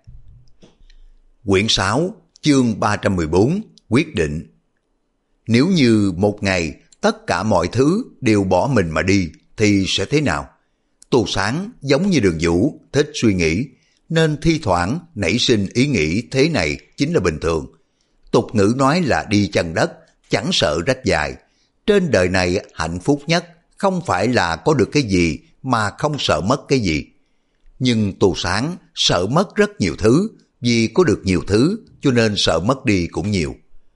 Quyển 6, chương 314, quyết định. Nếu như một ngày tất cả mọi thứ đều bỏ mình mà đi thì sẽ thế nào? Tô Sáng giống như Đường Vũ, thích suy nghĩ, nên thi thoảng nảy sinh ý nghĩ thế này chính là bình thường. Tục ngữ nói là đi chân đất, chẳng sợ rách dài. Trên đời này hạnh phúc nhất không phải là có được cái gì mà không sợ mất cái gì. Nhưng Tô Sáng sợ mất rất nhiều thứ, vì có được nhiều thứ cho nên sợ mất đi cũng nhiều.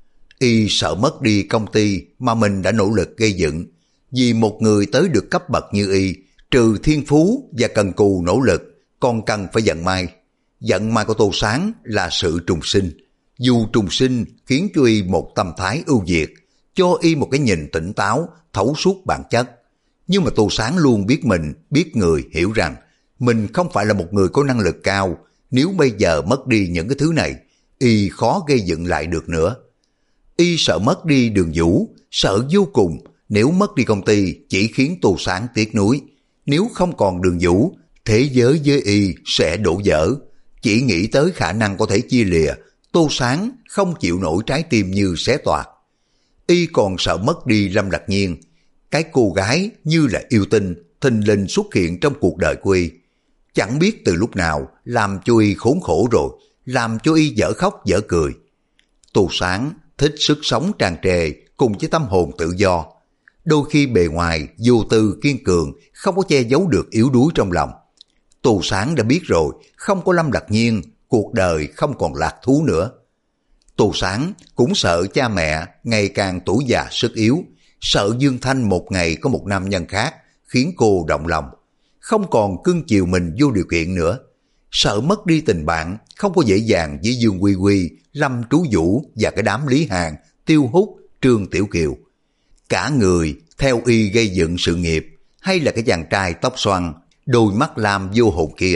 Y sợ mất đi công ty mà mình đã nỗ lực gây dựng. Vì một người tới được cấp bậc như Y, trừ thiên phú và cần cù nỗ lực, còn cần phải vận may. Vận may của Tô Sáng là sự trùng sinh. Dù trùng sinh khiến cho Y một tâm thái ưu việt, cho Y một cái nhìn tỉnh táo, thấu suốt bản chất. Nhưng mà Tô Sáng luôn biết mình, biết người, hiểu rằng mình không phải là một người có năng lực cao. Nếu bây giờ mất đi những cái thứ này, Y khó gây dựng lại được nữa. Y sợ mất đi Đường Vũ, sợ vô cùng. Nếu mất đi công ty chỉ khiến Tô Sáng tiếc nuối. Nếu không còn Đường Vũ, thế giới với Y sẽ đổ vỡ. Chỉ nghĩ tới khả năng có thể chia lìa, Tô Sáng không chịu nổi trái tim như xé toạc. Y còn sợ mất đi Lâm Lạc Nhiên, cái cô gái như là yêu tinh thình lình xuất hiện trong cuộc đời của Y. Chẳng biết từ lúc nào làm cho Y khốn khổ rồi, làm cho Y dở khóc dở cười. Tô Sáng thích sức sống tràn trề cùng với tâm hồn tự do. Đôi khi bề ngoài vô tư kiên cường, không có che giấu được yếu đuối trong lòng. Tô Sáng đã biết rồi, không có Lâm Lạc Nhiên, cuộc đời không còn lạc thú nữa. Tô Sáng cũng sợ cha mẹ ngày càng tuổi già sức yếu, sợ Dương Thanh một ngày có một nam nhân khác khiến cô động lòng, không còn cưng chiều mình vô điều kiện nữa. Sợ mất đi tình bạn, không có dễ dàng với Dương Quy Quy, Lâm Trú Vũ và cái đám Lý Hàn, Tiêu Hút, Trương Tiểu Kiều. Cả người theo y gây dựng sự nghiệp, hay là cái chàng trai tóc xoăn, đôi mắt lam vô hồn kia.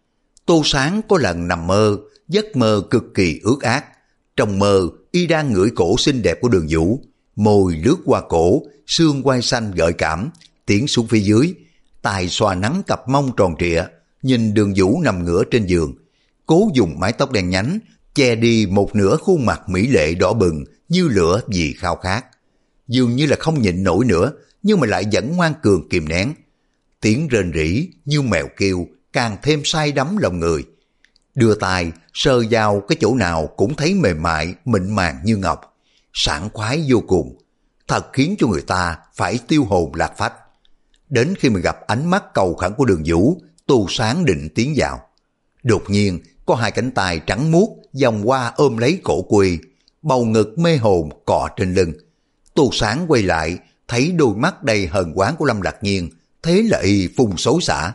Tô Sáng có lần nằm mơ, giấc mơ cực kỳ ước ác. Trong mơ, y đang ngửi cổ xinh đẹp của Đường Vũ, môi lướt qua cổ, xương quai xanh gợi cảm, tiến xuống phía dưới, tài xoa nắng cặp mông tròn trịa, nhìn Đường Vũ nằm ngửa trên giường, cố dùng mái tóc đen nhánh che đi một nửa khuôn mặt mỹ lệ đỏ bừng như lửa vì khao khát. Dường như là không nhịn nổi nữa, nhưng mà lại vẫn ngoan cường kìm nén. Tiếng rên rỉ như mèo kêu càng thêm say đắm lòng người. Đưa tay sờ vào cái chỗ nào cũng thấy mềm mại, mịn màng như ngọc, sảng khoái vô cùng, thật khiến cho người ta phải tiêu hồn lạc phách. Đến khi mà gặp ánh mắt cầu khẩn của Đường Vũ, Tô Sáng định tiến vào. Đột nhiên có hai cánh tay trắng muốt vòng qua ôm lấy cổ của y, bầu ngực mê hồn cọ trên lưng. Tô Sáng quay lại, thấy đôi mắt đầy hờn oán của Lâm Lạc Nhiên, thế là y phun xối xả.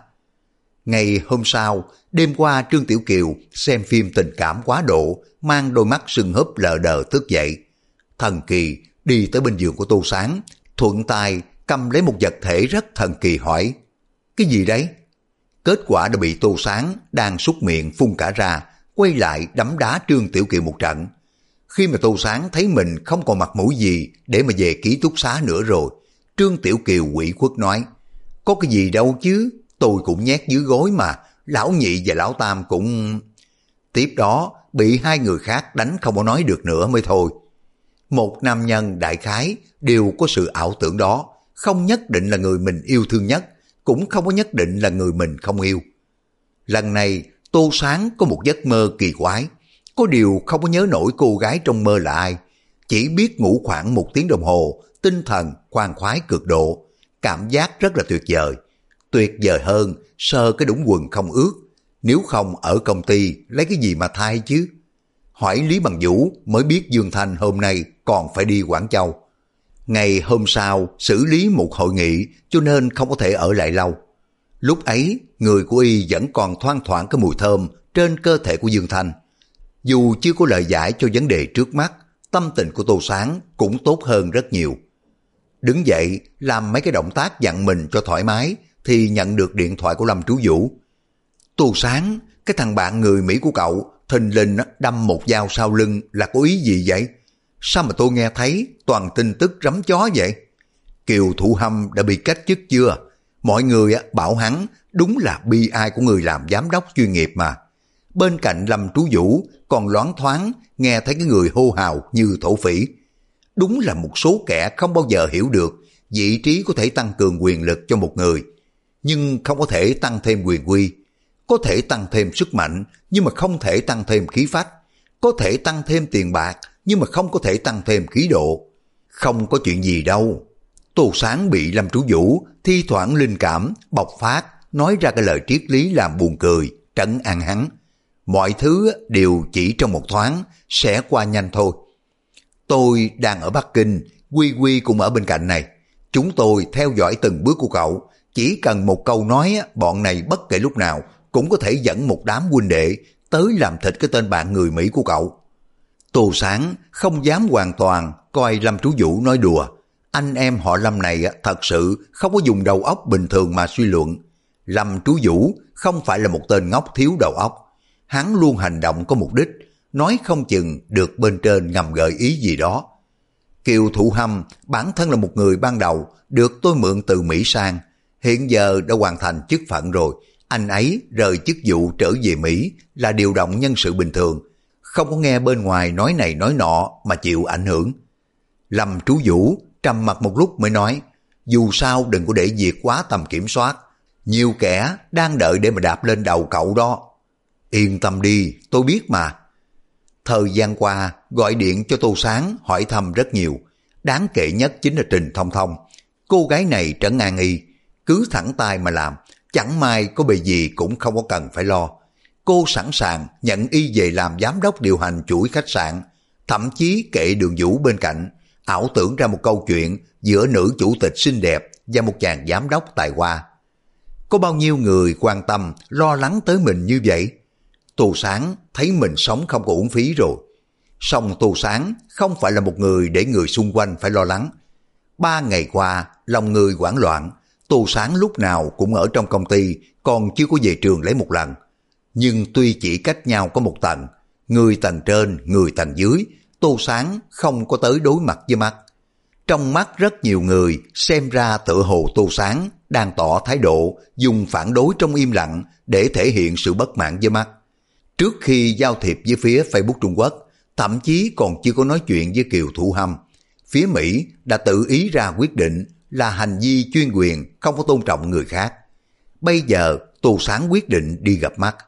Ngày hôm sau, đêm qua Trương Tiểu Kiều xem phim tình cảm quá độ, mang đôi mắt sưng húp lờ đờ thức dậy. Thần kỳ đi tới bên giường của Tô Sáng, thuận tay cầm lấy một vật thể rất thần kỳ hỏi: cái gì đấy? Kết quả đã bị Tô Sáng đang súc miệng phun cả ra, quay lại đấm đá Trương Tiểu Kiều một trận. Khi mà Tô Sáng thấy mình không còn mặt mũi gì để mà về ký túc xá nữa rồi, Trương Tiểu Kiều ủy khuất nói: có cái gì đâu chứ, tôi cũng nhét dưới gối mà, lão nhị và lão tam cũng... Tiếp đó bị hai người khác đánh không có nói được nữa mới thôi. Một nam nhân đại khái đều có sự ảo tưởng đó, không nhất định là người mình yêu thương nhất, cũng không có nhất định là người mình không yêu. Lần này Tô Sáng có một giấc mơ kỳ quái, có điều không có nhớ nổi cô gái trong mơ là ai, chỉ biết ngủ khoảng 1 tiếng đồng hồ, tinh thần khoan khoái cực độ, cảm giác rất là tuyệt vời. Tuyệt vời hơn sờ cái đũng quần không ướt, nếu không ở công ty lấy cái gì mà thay chứ. Hỏi Lý Bằng Vũ mới biết Dương Thanh hôm nay còn phải đi Quảng Châu. Ngày hôm sau xử lý một hội nghị cho nên không có thể ở lại lâu. Lúc ấy người của y vẫn còn thoang thoảng cái mùi thơm trên cơ thể của Dương Thanh. Dù chưa có lời giải cho vấn đề trước mắt, tâm tình của Tô Sáng cũng tốt hơn rất nhiều. Đứng dậy làm mấy cái động tác dặn mình cho thoải mái thì nhận được điện thoại của Lâm Trú Vũ. Tô Sáng, cái thằng bạn người Mỹ của cậu thình lình đâm một dao sau lưng là có ý gì vậy? Sao mà tôi nghe thấy toàn tin tức rắm chó vậy? Kiều Thụ Hâm đã bị cách chức chưa? Mọi người bảo hắn đúng là bi ai của người làm giám đốc chuyên nghiệp mà. Bên cạnh Lâm Trú Vũ còn loáng thoáng nghe thấy cái người hô hào như thổ phỉ. Đúng là một số kẻ không bao giờ hiểu được vị trí có thể tăng cường quyền lực cho một người, nhưng không có thể tăng thêm quyền quy. Có thể tăng thêm sức mạnh, nhưng mà không thể tăng thêm khí phách. Có thể tăng thêm tiền bạc, nhưng mà không có thể tăng thêm khí độ. Không có chuyện gì đâu. Tô Sáng bị Lâm Trú Vũ thi thoảng linh cảm, bộc phát, nói ra cái lời triết lý làm buồn cười, trấn an hắn. Mọi thứ đều chỉ trong một thoáng, sẽ qua nhanh thôi. Tôi đang ở Bắc Kinh, Quy Quy cũng ở bên cạnh này. Chúng tôi theo dõi từng bước của cậu. Chỉ cần một câu nói, bọn này bất kể lúc nào cũng có thể dẫn một đám huynh đệ tới làm thịt cái tên bạn người Mỹ của cậu. Tô Sáng không dám hoàn toàn coi Lâm Trú Vũ nói đùa. Anh em họ Lâm này thật sự không có dùng đầu óc bình thường mà suy luận. Lâm Trú Vũ không phải là một tên ngốc thiếu đầu óc. Hắn luôn hành động có mục đích, nói không chừng được bên trên ngầm gợi ý gì đó. Kiều Thụ Hâm bản thân là một người ban đầu được tôi mượn từ Mỹ sang, hiện giờ đã hoàn thành chức phận rồi. Anh ấy rời chức vụ trở về Mỹ là điều động nhân sự bình thường, không có nghe bên ngoài nói này nói nọ mà chịu ảnh hưởng. Lâm Trú Vũ trầm mặt một lúc mới nói, dù sao đừng có để việc quá tầm kiểm soát, nhiều kẻ đang đợi để mà đạp lên đầu cậu đó. Yên tâm đi, tôi biết mà. Thời gian qua gọi điện cho Tô Sáng hỏi thăm rất nhiều, đáng kể nhất chính là Trình Thông Thông. Cô gái này trấn an y, cứ thẳng tay mà làm, chẳng may có bề gì cũng không có cần phải lo. Cô sẵn sàng nhận y về làm giám đốc điều hành chuỗi khách sạn, thậm chí kệ Đường Vũ bên cạnh. ảo tưởng ra một câu chuyện giữa nữ chủ tịch xinh đẹp và một chàng giám đốc tài hoa. Có bao nhiêu người quan tâm, lo lắng tới mình như vậy? Tô Sáng thấy mình sống không có uổng phí rồi. Song Tô Sáng không phải là một người để người xung quanh phải lo lắng. 3 ngày qua, lòng người hoảng loạn, Tô Sáng lúc nào cũng ở trong công ty, còn chưa có về trường lấy một lần. Nhưng tuy chỉ cách nhau có một tầng, người tầng trên, người tầng dưới, Tô Sáng không có tới đối mặt với mắt. Trong mắt rất nhiều người xem ra tựa hồ Tô Sáng đang tỏ thái độ dùng phản đối trong im lặng để thể hiện sự bất mãn với mắt. Trước khi giao thiệp với phía Facebook Trung Quốc, thậm chí còn chưa có nói chuyện với Kiều Thủ Hâm, phía Mỹ đã tự ý ra quyết định là hành vi chuyên quyền, không có tôn trọng người khác. Bây giờ Tô Sáng quyết định đi gặp mắt.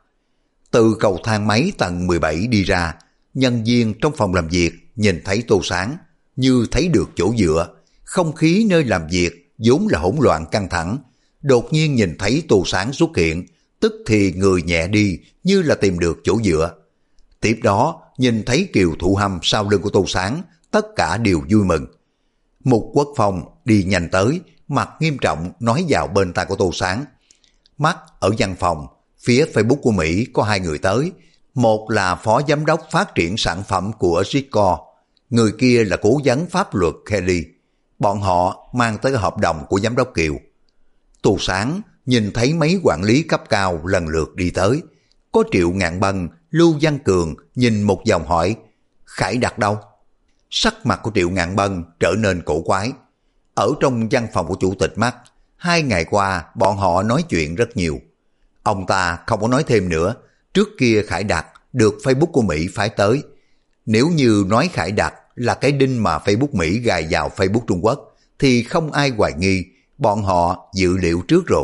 Từ cầu thang máy tầng 17 đi ra, nhân viên trong phòng làm việc nhìn thấy Tô Sáng như thấy được chỗ dựa. Không khí nơi làm việc vốn là hỗn loạn căng thẳng, đột nhiên nhìn thấy Tô Sáng xuất hiện, tức thì người nhẹ đi như là tìm được chỗ dựa. Tiếp đó nhìn thấy Kiều Thủ Hâm sau lưng của Tô Sáng, tất cả đều vui mừng. Mục Quốc Phong đi nhanh tới, mặt nghiêm trọng nói vào bên tai của Tô Sáng. Mắt ở văn phòng, phía Facebook của Mỹ có 2 người tới. Một là phó giám đốc phát triển sản phẩm của Cisco, người kia là cố vấn pháp luật Kelly. Bọn họ mang tới hợp đồng của giám đốc Kiều. Tô Sáng nhìn thấy mấy quản lý cấp cao lần lượt đi tới. Có Triệu Ngạn Bân, Lưu Văn Cường nhìn một vòng hỏi, Khải Đạt đâu? Sắc mặt của Triệu Ngạn Bân trở nên cổ quái. Ở trong văn phòng của chủ tịch Mắt, 2 ngày qua bọn họ nói chuyện rất nhiều. Ông ta không có nói thêm nữa. Trước kia Khải Đạt được Facebook của Mỹ phái tới. Nếu như nói Khải Đạt là cái đinh mà Facebook Mỹ gài vào Facebook Trung Quốc, thì không ai hoài nghi, bọn họ dự liệu trước rồi.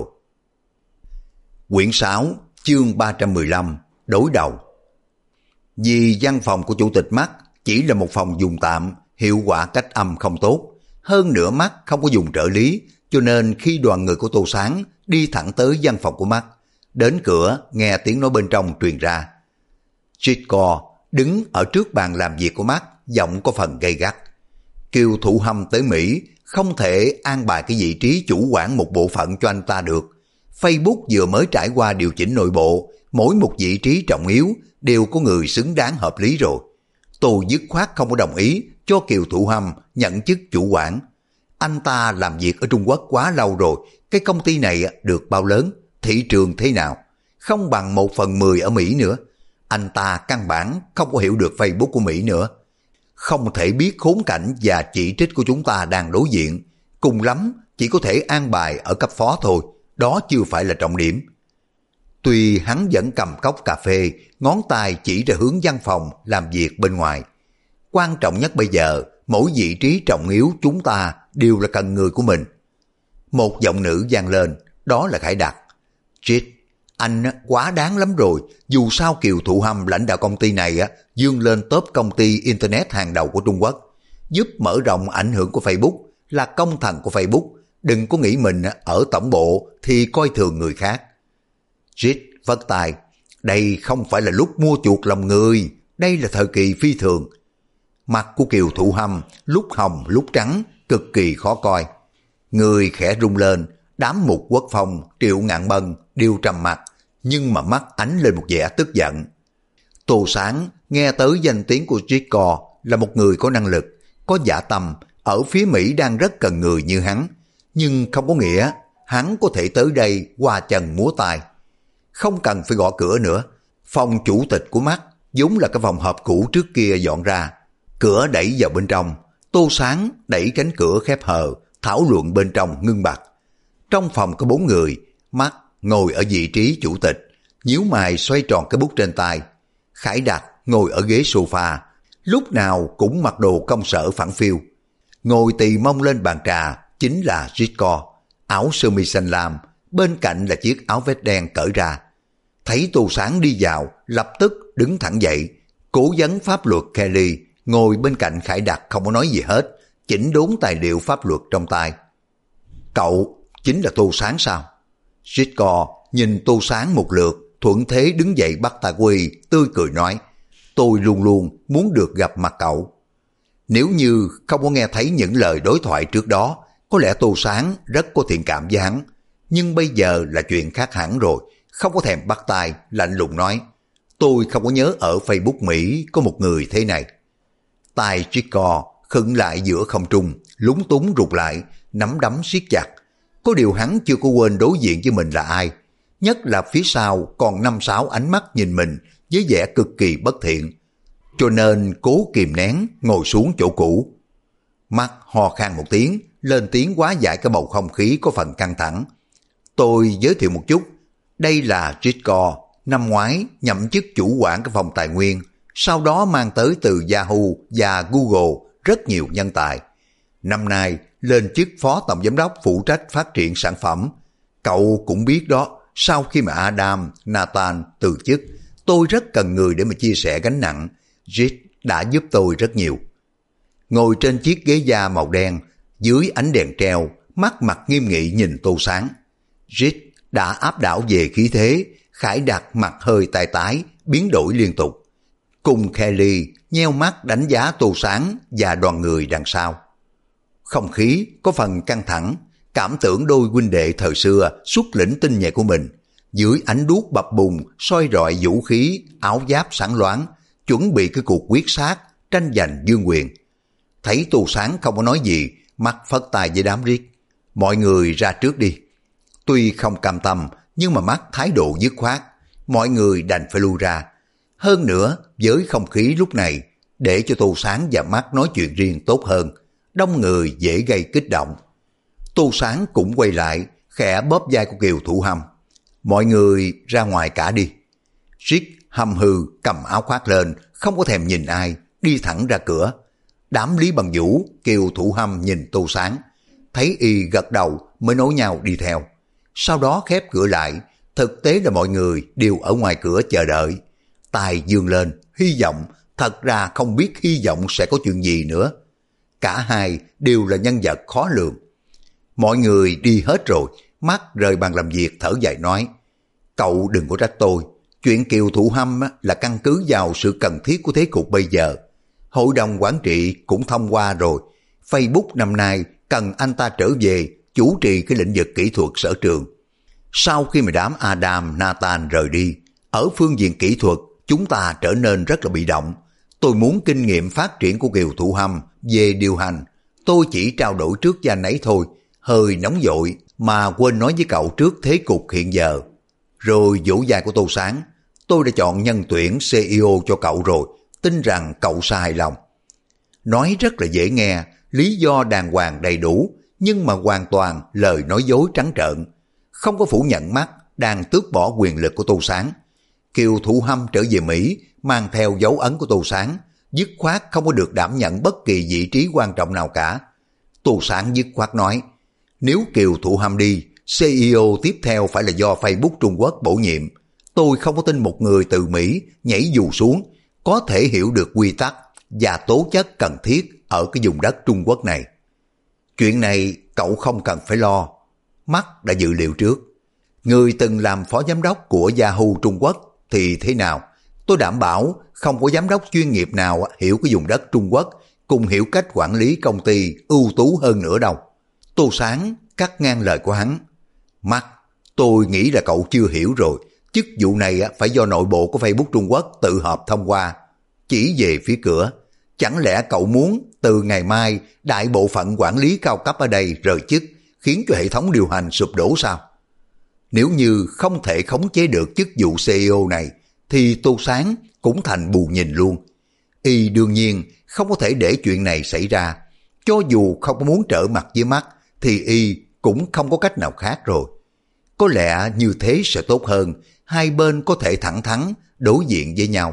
Quyển 6, chương 315, đối đầu. Vì văn phòng của chủ tịch Mắt chỉ là một phòng dùng tạm, hiệu quả cách âm không tốt. Hơn nữa Mắt không có dùng trợ lý, cho nên khi đoàn người của Tô Sáng đi thẳng tới văn phòng của Mắt, đến cửa nghe tiếng nói bên trong truyền ra. Cisco đứng ở trước bàn làm việc của Mắt, giọng có phần gay gắt. Kiều Thủ Hâm tới Mỹ không thể an bài cái vị trí chủ quản một bộ phận cho anh ta được. Facebook vừa mới trải qua điều chỉnh nội bộ, mỗi một vị trí trọng yếu đều có người xứng đáng hợp lý rồi. Tôi dứt khoát không có đồng ý cho Kiều Thủ Hâm nhận chức chủ quản. Anh ta làm việc ở Trung Quốc quá lâu rồi, cái công ty này được bao lớn, thị trường thế nào, không bằng 1/10 ở Mỹ nữa. Anh ta căn bản không có hiểu được Facebook của Mỹ nữa. Không thể biết khốn cảnh và chỉ trích của chúng ta đang đối diện. Cùng lắm chỉ có thể an bài ở cấp phó thôi, đó chưa phải là trọng điểm. Tuy hắn vẫn cầm cốc cà phê, ngón tay chỉ ra hướng văn phòng làm việc bên ngoài. Quan trọng nhất bây giờ, mỗi vị trí trọng yếu chúng ta đều là cần người của mình. Một giọng nữ vang lên, đó là Khải Đạt. Triết, anh quá đáng lắm rồi, dù sao Kiều Thủ Hâm lãnh đạo công ty này vươn lên top công ty Internet hàng đầu của Trung Quốc, giúp mở rộng ảnh hưởng của Facebook, là công thần của Facebook, đừng có nghĩ mình ở tổng bộ thì coi thường người khác. Triết vất tay, đây không phải là lúc mua chuộc lòng người, đây là thời kỳ phi thường. Mặt của Kiều Thủ Hâm lúc hồng lúc trắng, cực kỳ khó coi. Người khẽ rung lên, đám Mục Quốc Phong, Triệu Ngạn Bân đều trầm mặt, nhưng mà mắt ánh lên một vẻ tức giận. Tô Sáng nghe tới danh tiếng của Cisco là một người có năng lực, có dạ tâm, ở phía Mỹ đang rất cần người như hắn, nhưng không có nghĩa hắn có thể tới đây qua chân múa tay. Không cần phải gõ cửa nữa, phòng chủ tịch của Mắt vốn là cái phòng họp cũ trước kia dọn ra. Cửa đẩy vào bên trong, Tô Sáng đẩy cánh cửa khép hờ, thảo luận bên trong ngưng bặt. Trong phòng có 4 người, Mắt ngồi ở vị trí chủ tịch, nhíu mày xoay tròn cái bút trên tay. Khải Đạt ngồi ở ghế sofa, lúc nào cũng mặc đồ công sở phẳng phiu. Ngồi tì mông lên bàn trà chính là Cisco, áo sơ mi xanh lam, bên cạnh là chiếc áo vest đen cởi ra. Thấy Tô Sáng đi vào, lập tức đứng thẳng dậy. Cố vấn pháp luật Kelly ngồi bên cạnh Khải Đạt không có nói gì hết, chỉnh đốn tài liệu pháp luật trong tay. Cậu chính là Tô Sáng sao? Cisco nhìn Tô Sáng một lượt, thuận thế đứng dậy bắt tay quy, tươi cười nói, tôi luôn luôn muốn được gặp mặt cậu. Nếu như không có nghe thấy những lời đối thoại trước đó, có lẽ Tô Sáng rất có thiện cảm với hắn. Nhưng bây giờ là chuyện khác hẳn rồi, không có thèm bắt tay, lạnh lùng nói, tôi không có nhớ ở Facebook Mỹ có một người thế này. Tai Trico khựng lại giữa không trung, lúng túng rụt lại, nắm đấm siết chặt. Có điều hắn chưa có quên đối diện với mình là ai, nhất là phía sau còn 5-6 ánh mắt nhìn mình với vẻ cực kỳ bất thiện. Cho nên cố kìm nén ngồi xuống chỗ cũ. Mắt ho khan một tiếng, lên tiếng hóa giải cái bầu không khí có phần căng thẳng. Tôi giới thiệu một chút, đây là Trico, năm ngoái nhậm chức chủ quản cái phòng tài nguyên, sau đó mang tới từ Yahoo và Google rất nhiều nhân tài. Năm nay lên chức phó tổng giám đốc phụ trách phát triển sản phẩm. Cậu cũng biết đó, sau khi mà Adam, Nathan từ chức, tôi rất cần người để mà chia sẻ gánh nặng. Rich đã giúp tôi rất nhiều. Ngồi trên chiếc ghế da màu đen, dưới ánh đèn treo, mắt mặt nghiêm nghị nhìn Tô Sáng. Rich đã áp đảo về khí thế, Khải Đạt mặt hơi tai tái, biến đổi liên tục. Cùng Kelly nheo mắt đánh giá Tô Sáng và đoàn người đằng sau. Không khí có phần căng thẳng, cảm tưởng đôi huynh đệ thời xưa xuất lĩnh tinh nhuệ của mình. Dưới ánh đuốc bập bùng, soi rọi vũ khí, áo giáp sáng loáng, chuẩn bị cái cuộc quyết sát, tranh giành vương quyền. Thấy Tô Sáng không có nói gì, mắt phất tay với đám riết. Mọi người ra trước đi. Tuy không cam tâm, nhưng mà mắt thái độ dứt khoát, mọi người đành phải lui ra. Hơn nữa, với không khí lúc này, để cho Tô Sáng và mắt nói chuyện riêng tốt hơn, đông người dễ gây kích động. Tô Sáng cũng quay lại, khẽ bóp vai của Kiều Thủ Hâm. Mọi người ra ngoài cả đi. Riết hầm hừ cầm áo khoác lên, không có thèm nhìn ai, đi thẳng ra cửa. Đám Lý Bằng Vũ, Kiều Thủ Hâm nhìn Tô Sáng, thấy y gật đầu mới nối nhau đi theo. Sau đó khép cửa lại, thực tế là mọi người đều ở ngoài cửa chờ đợi. Tai dương lên, hy vọng, thật ra không biết hy vọng sẽ có chuyện gì nữa. Cả hai đều là nhân vật khó lường. Mọi người đi hết rồi, mắt rời bàn làm việc thở dài nói, cậu đừng có trách tôi, chuyện Kiều Thủ Hâm là căn cứ vào sự cần thiết của thế cục bây giờ. Hội đồng quản trị cũng thông qua rồi, Facebook năm nay cần anh ta trở về chủ trì cái lĩnh vực kỹ thuật sở trường. Sau khi mà đám Adam, Nathan rời đi, ở phương diện kỹ thuật chúng ta trở nên rất là bị động. Tôi muốn kinh nghiệm phát triển của Kiều Thủ Hâm về điều hành, tôi chỉ trao đổi trước với anh ấy thôi, hơi nóng vội mà quên nói với cậu trước thế cục hiện giờ. Rồi vỗ vai của Tô Sáng, tôi đã chọn nhân tuyển CEO cho cậu rồi, tin rằng cậu sẽ hài lòng. Nói rất là dễ nghe, lý do đàng hoàng đầy đủ, nhưng mà hoàn toàn lời nói dối trắng trợn. Không có phủ nhận mắt đang tước bỏ quyền lực của Tô Sáng. Kiều Thủ Hâm trở về Mỹ mang theo dấu ấn của Tô Sáng, dứt khoát không có được đảm nhận bất kỳ vị trí quan trọng nào cả. Tô Sáng dứt khoát nói, nếu Kiều Thủ Hâm đi, CEO tiếp theo phải là do Facebook Trung Quốc bổ nhiệm. Tôi không có tin một người từ Mỹ nhảy dù xuống có thể hiểu được quy tắc và tố chất cần thiết ở cái vùng đất Trung Quốc này. Chuyện này cậu không cần phải lo. Mắt đã dự liệu trước. Người từng làm phó giám đốc của Yahoo Trung Quốc thì thế nào? Tôi đảm bảo không có giám đốc chuyên nghiệp nào hiểu cái vùng đất Trung Quốc cùng hiểu cách quản lý công ty ưu tú hơn nữa đâu. Tô Sáng cắt ngang lời của hắn. Mắt, tôi nghĩ là cậu chưa hiểu rồi. Chức vụ này phải do nội bộ của Facebook Trung Quốc tự họp thông qua. Chỉ về phía cửa, chẳng lẽ cậu muốn từ ngày mai đại bộ phận quản lý cao cấp ở đây rời chức, khiến cho hệ thống điều hành sụp đổ sao? Nếu như không thể khống chế được chức vụ CEO này, thì Tô Sáng cũng thành bù nhìn luôn. Y đương nhiên không có thể để chuyện này xảy ra. Cho dù không muốn trở mặt với mắt, thì Y cũng không có cách nào khác rồi. Có lẽ như thế sẽ tốt hơn, hai bên có thể thẳng thắn đối diện với nhau.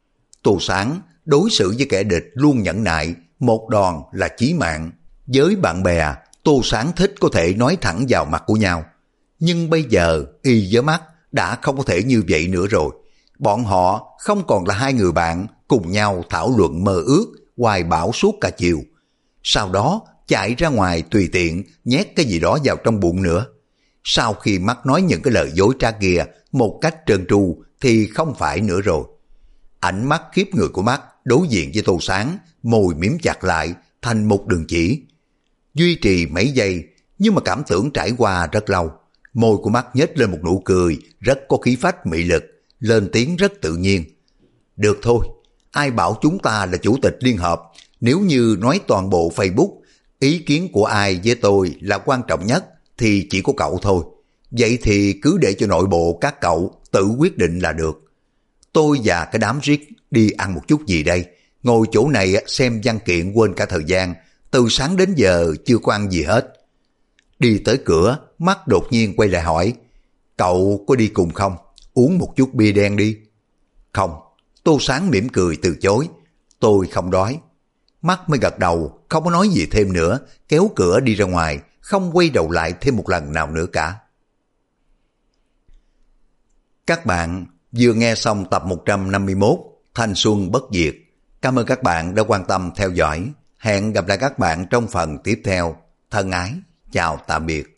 Tô Sáng đối xử với kẻ địch luôn nhẫn nại, một đòn là chí mạng. Với bạn bè, Tô Sáng thích có thể nói thẳng vào mặt của nhau. Nhưng bây giờ Y với mắt đã không có thể như vậy nữa rồi. Bọn họ không còn là hai người bạn cùng nhau thảo luận mơ ước, hoài bão suốt cả chiều. Sau đó chạy ra ngoài tùy tiện nhét cái gì đó vào trong bụng nữa. Sau khi mắt nói những cái lời dối trá kia một cách trơn tru thì không phải nữa rồi. Ánh mắt khiếp người của mắt đối diện với Tô Sáng môi miếm chặt lại thành một đường chỉ. Duy trì mấy giây, nhưng mà cảm tưởng trải qua rất lâu. Môi của Mắt nhếch lên một nụ cười rất có khí phách mị lực, lên tiếng rất tự nhiên. Được thôi, ai bảo chúng ta là chủ tịch liên hợp, nếu như nói toàn bộ Facebook, ý kiến của ai với tôi là quan trọng nhất thì chỉ có cậu thôi. Vậy thì cứ để cho nội bộ các cậu tự quyết định là được. Tôi và cái đám riết đi ăn một chút gì đây? Ngồi chỗ này xem văn kiện quên cả thời gian, từ sáng đến giờ chưa có ăn gì hết. Đi tới cửa, Mắt đột nhiên quay lại hỏi, cậu có đi cùng không? Uống một chút bia đen đi. Không, Tô Sáng mỉm cười từ chối. Tôi không đói. Mắt mới gật đầu, không có nói gì thêm nữa, kéo cửa đi ra ngoài, không quay đầu lại thêm một lần nào nữa cả. Các bạn vừa nghe xong tập 151 Thanh Xuân Bất Diệt. Cảm ơn các bạn đã quan tâm theo dõi. Hẹn gặp lại các bạn trong phần tiếp theo. Thân ái, chào tạm biệt.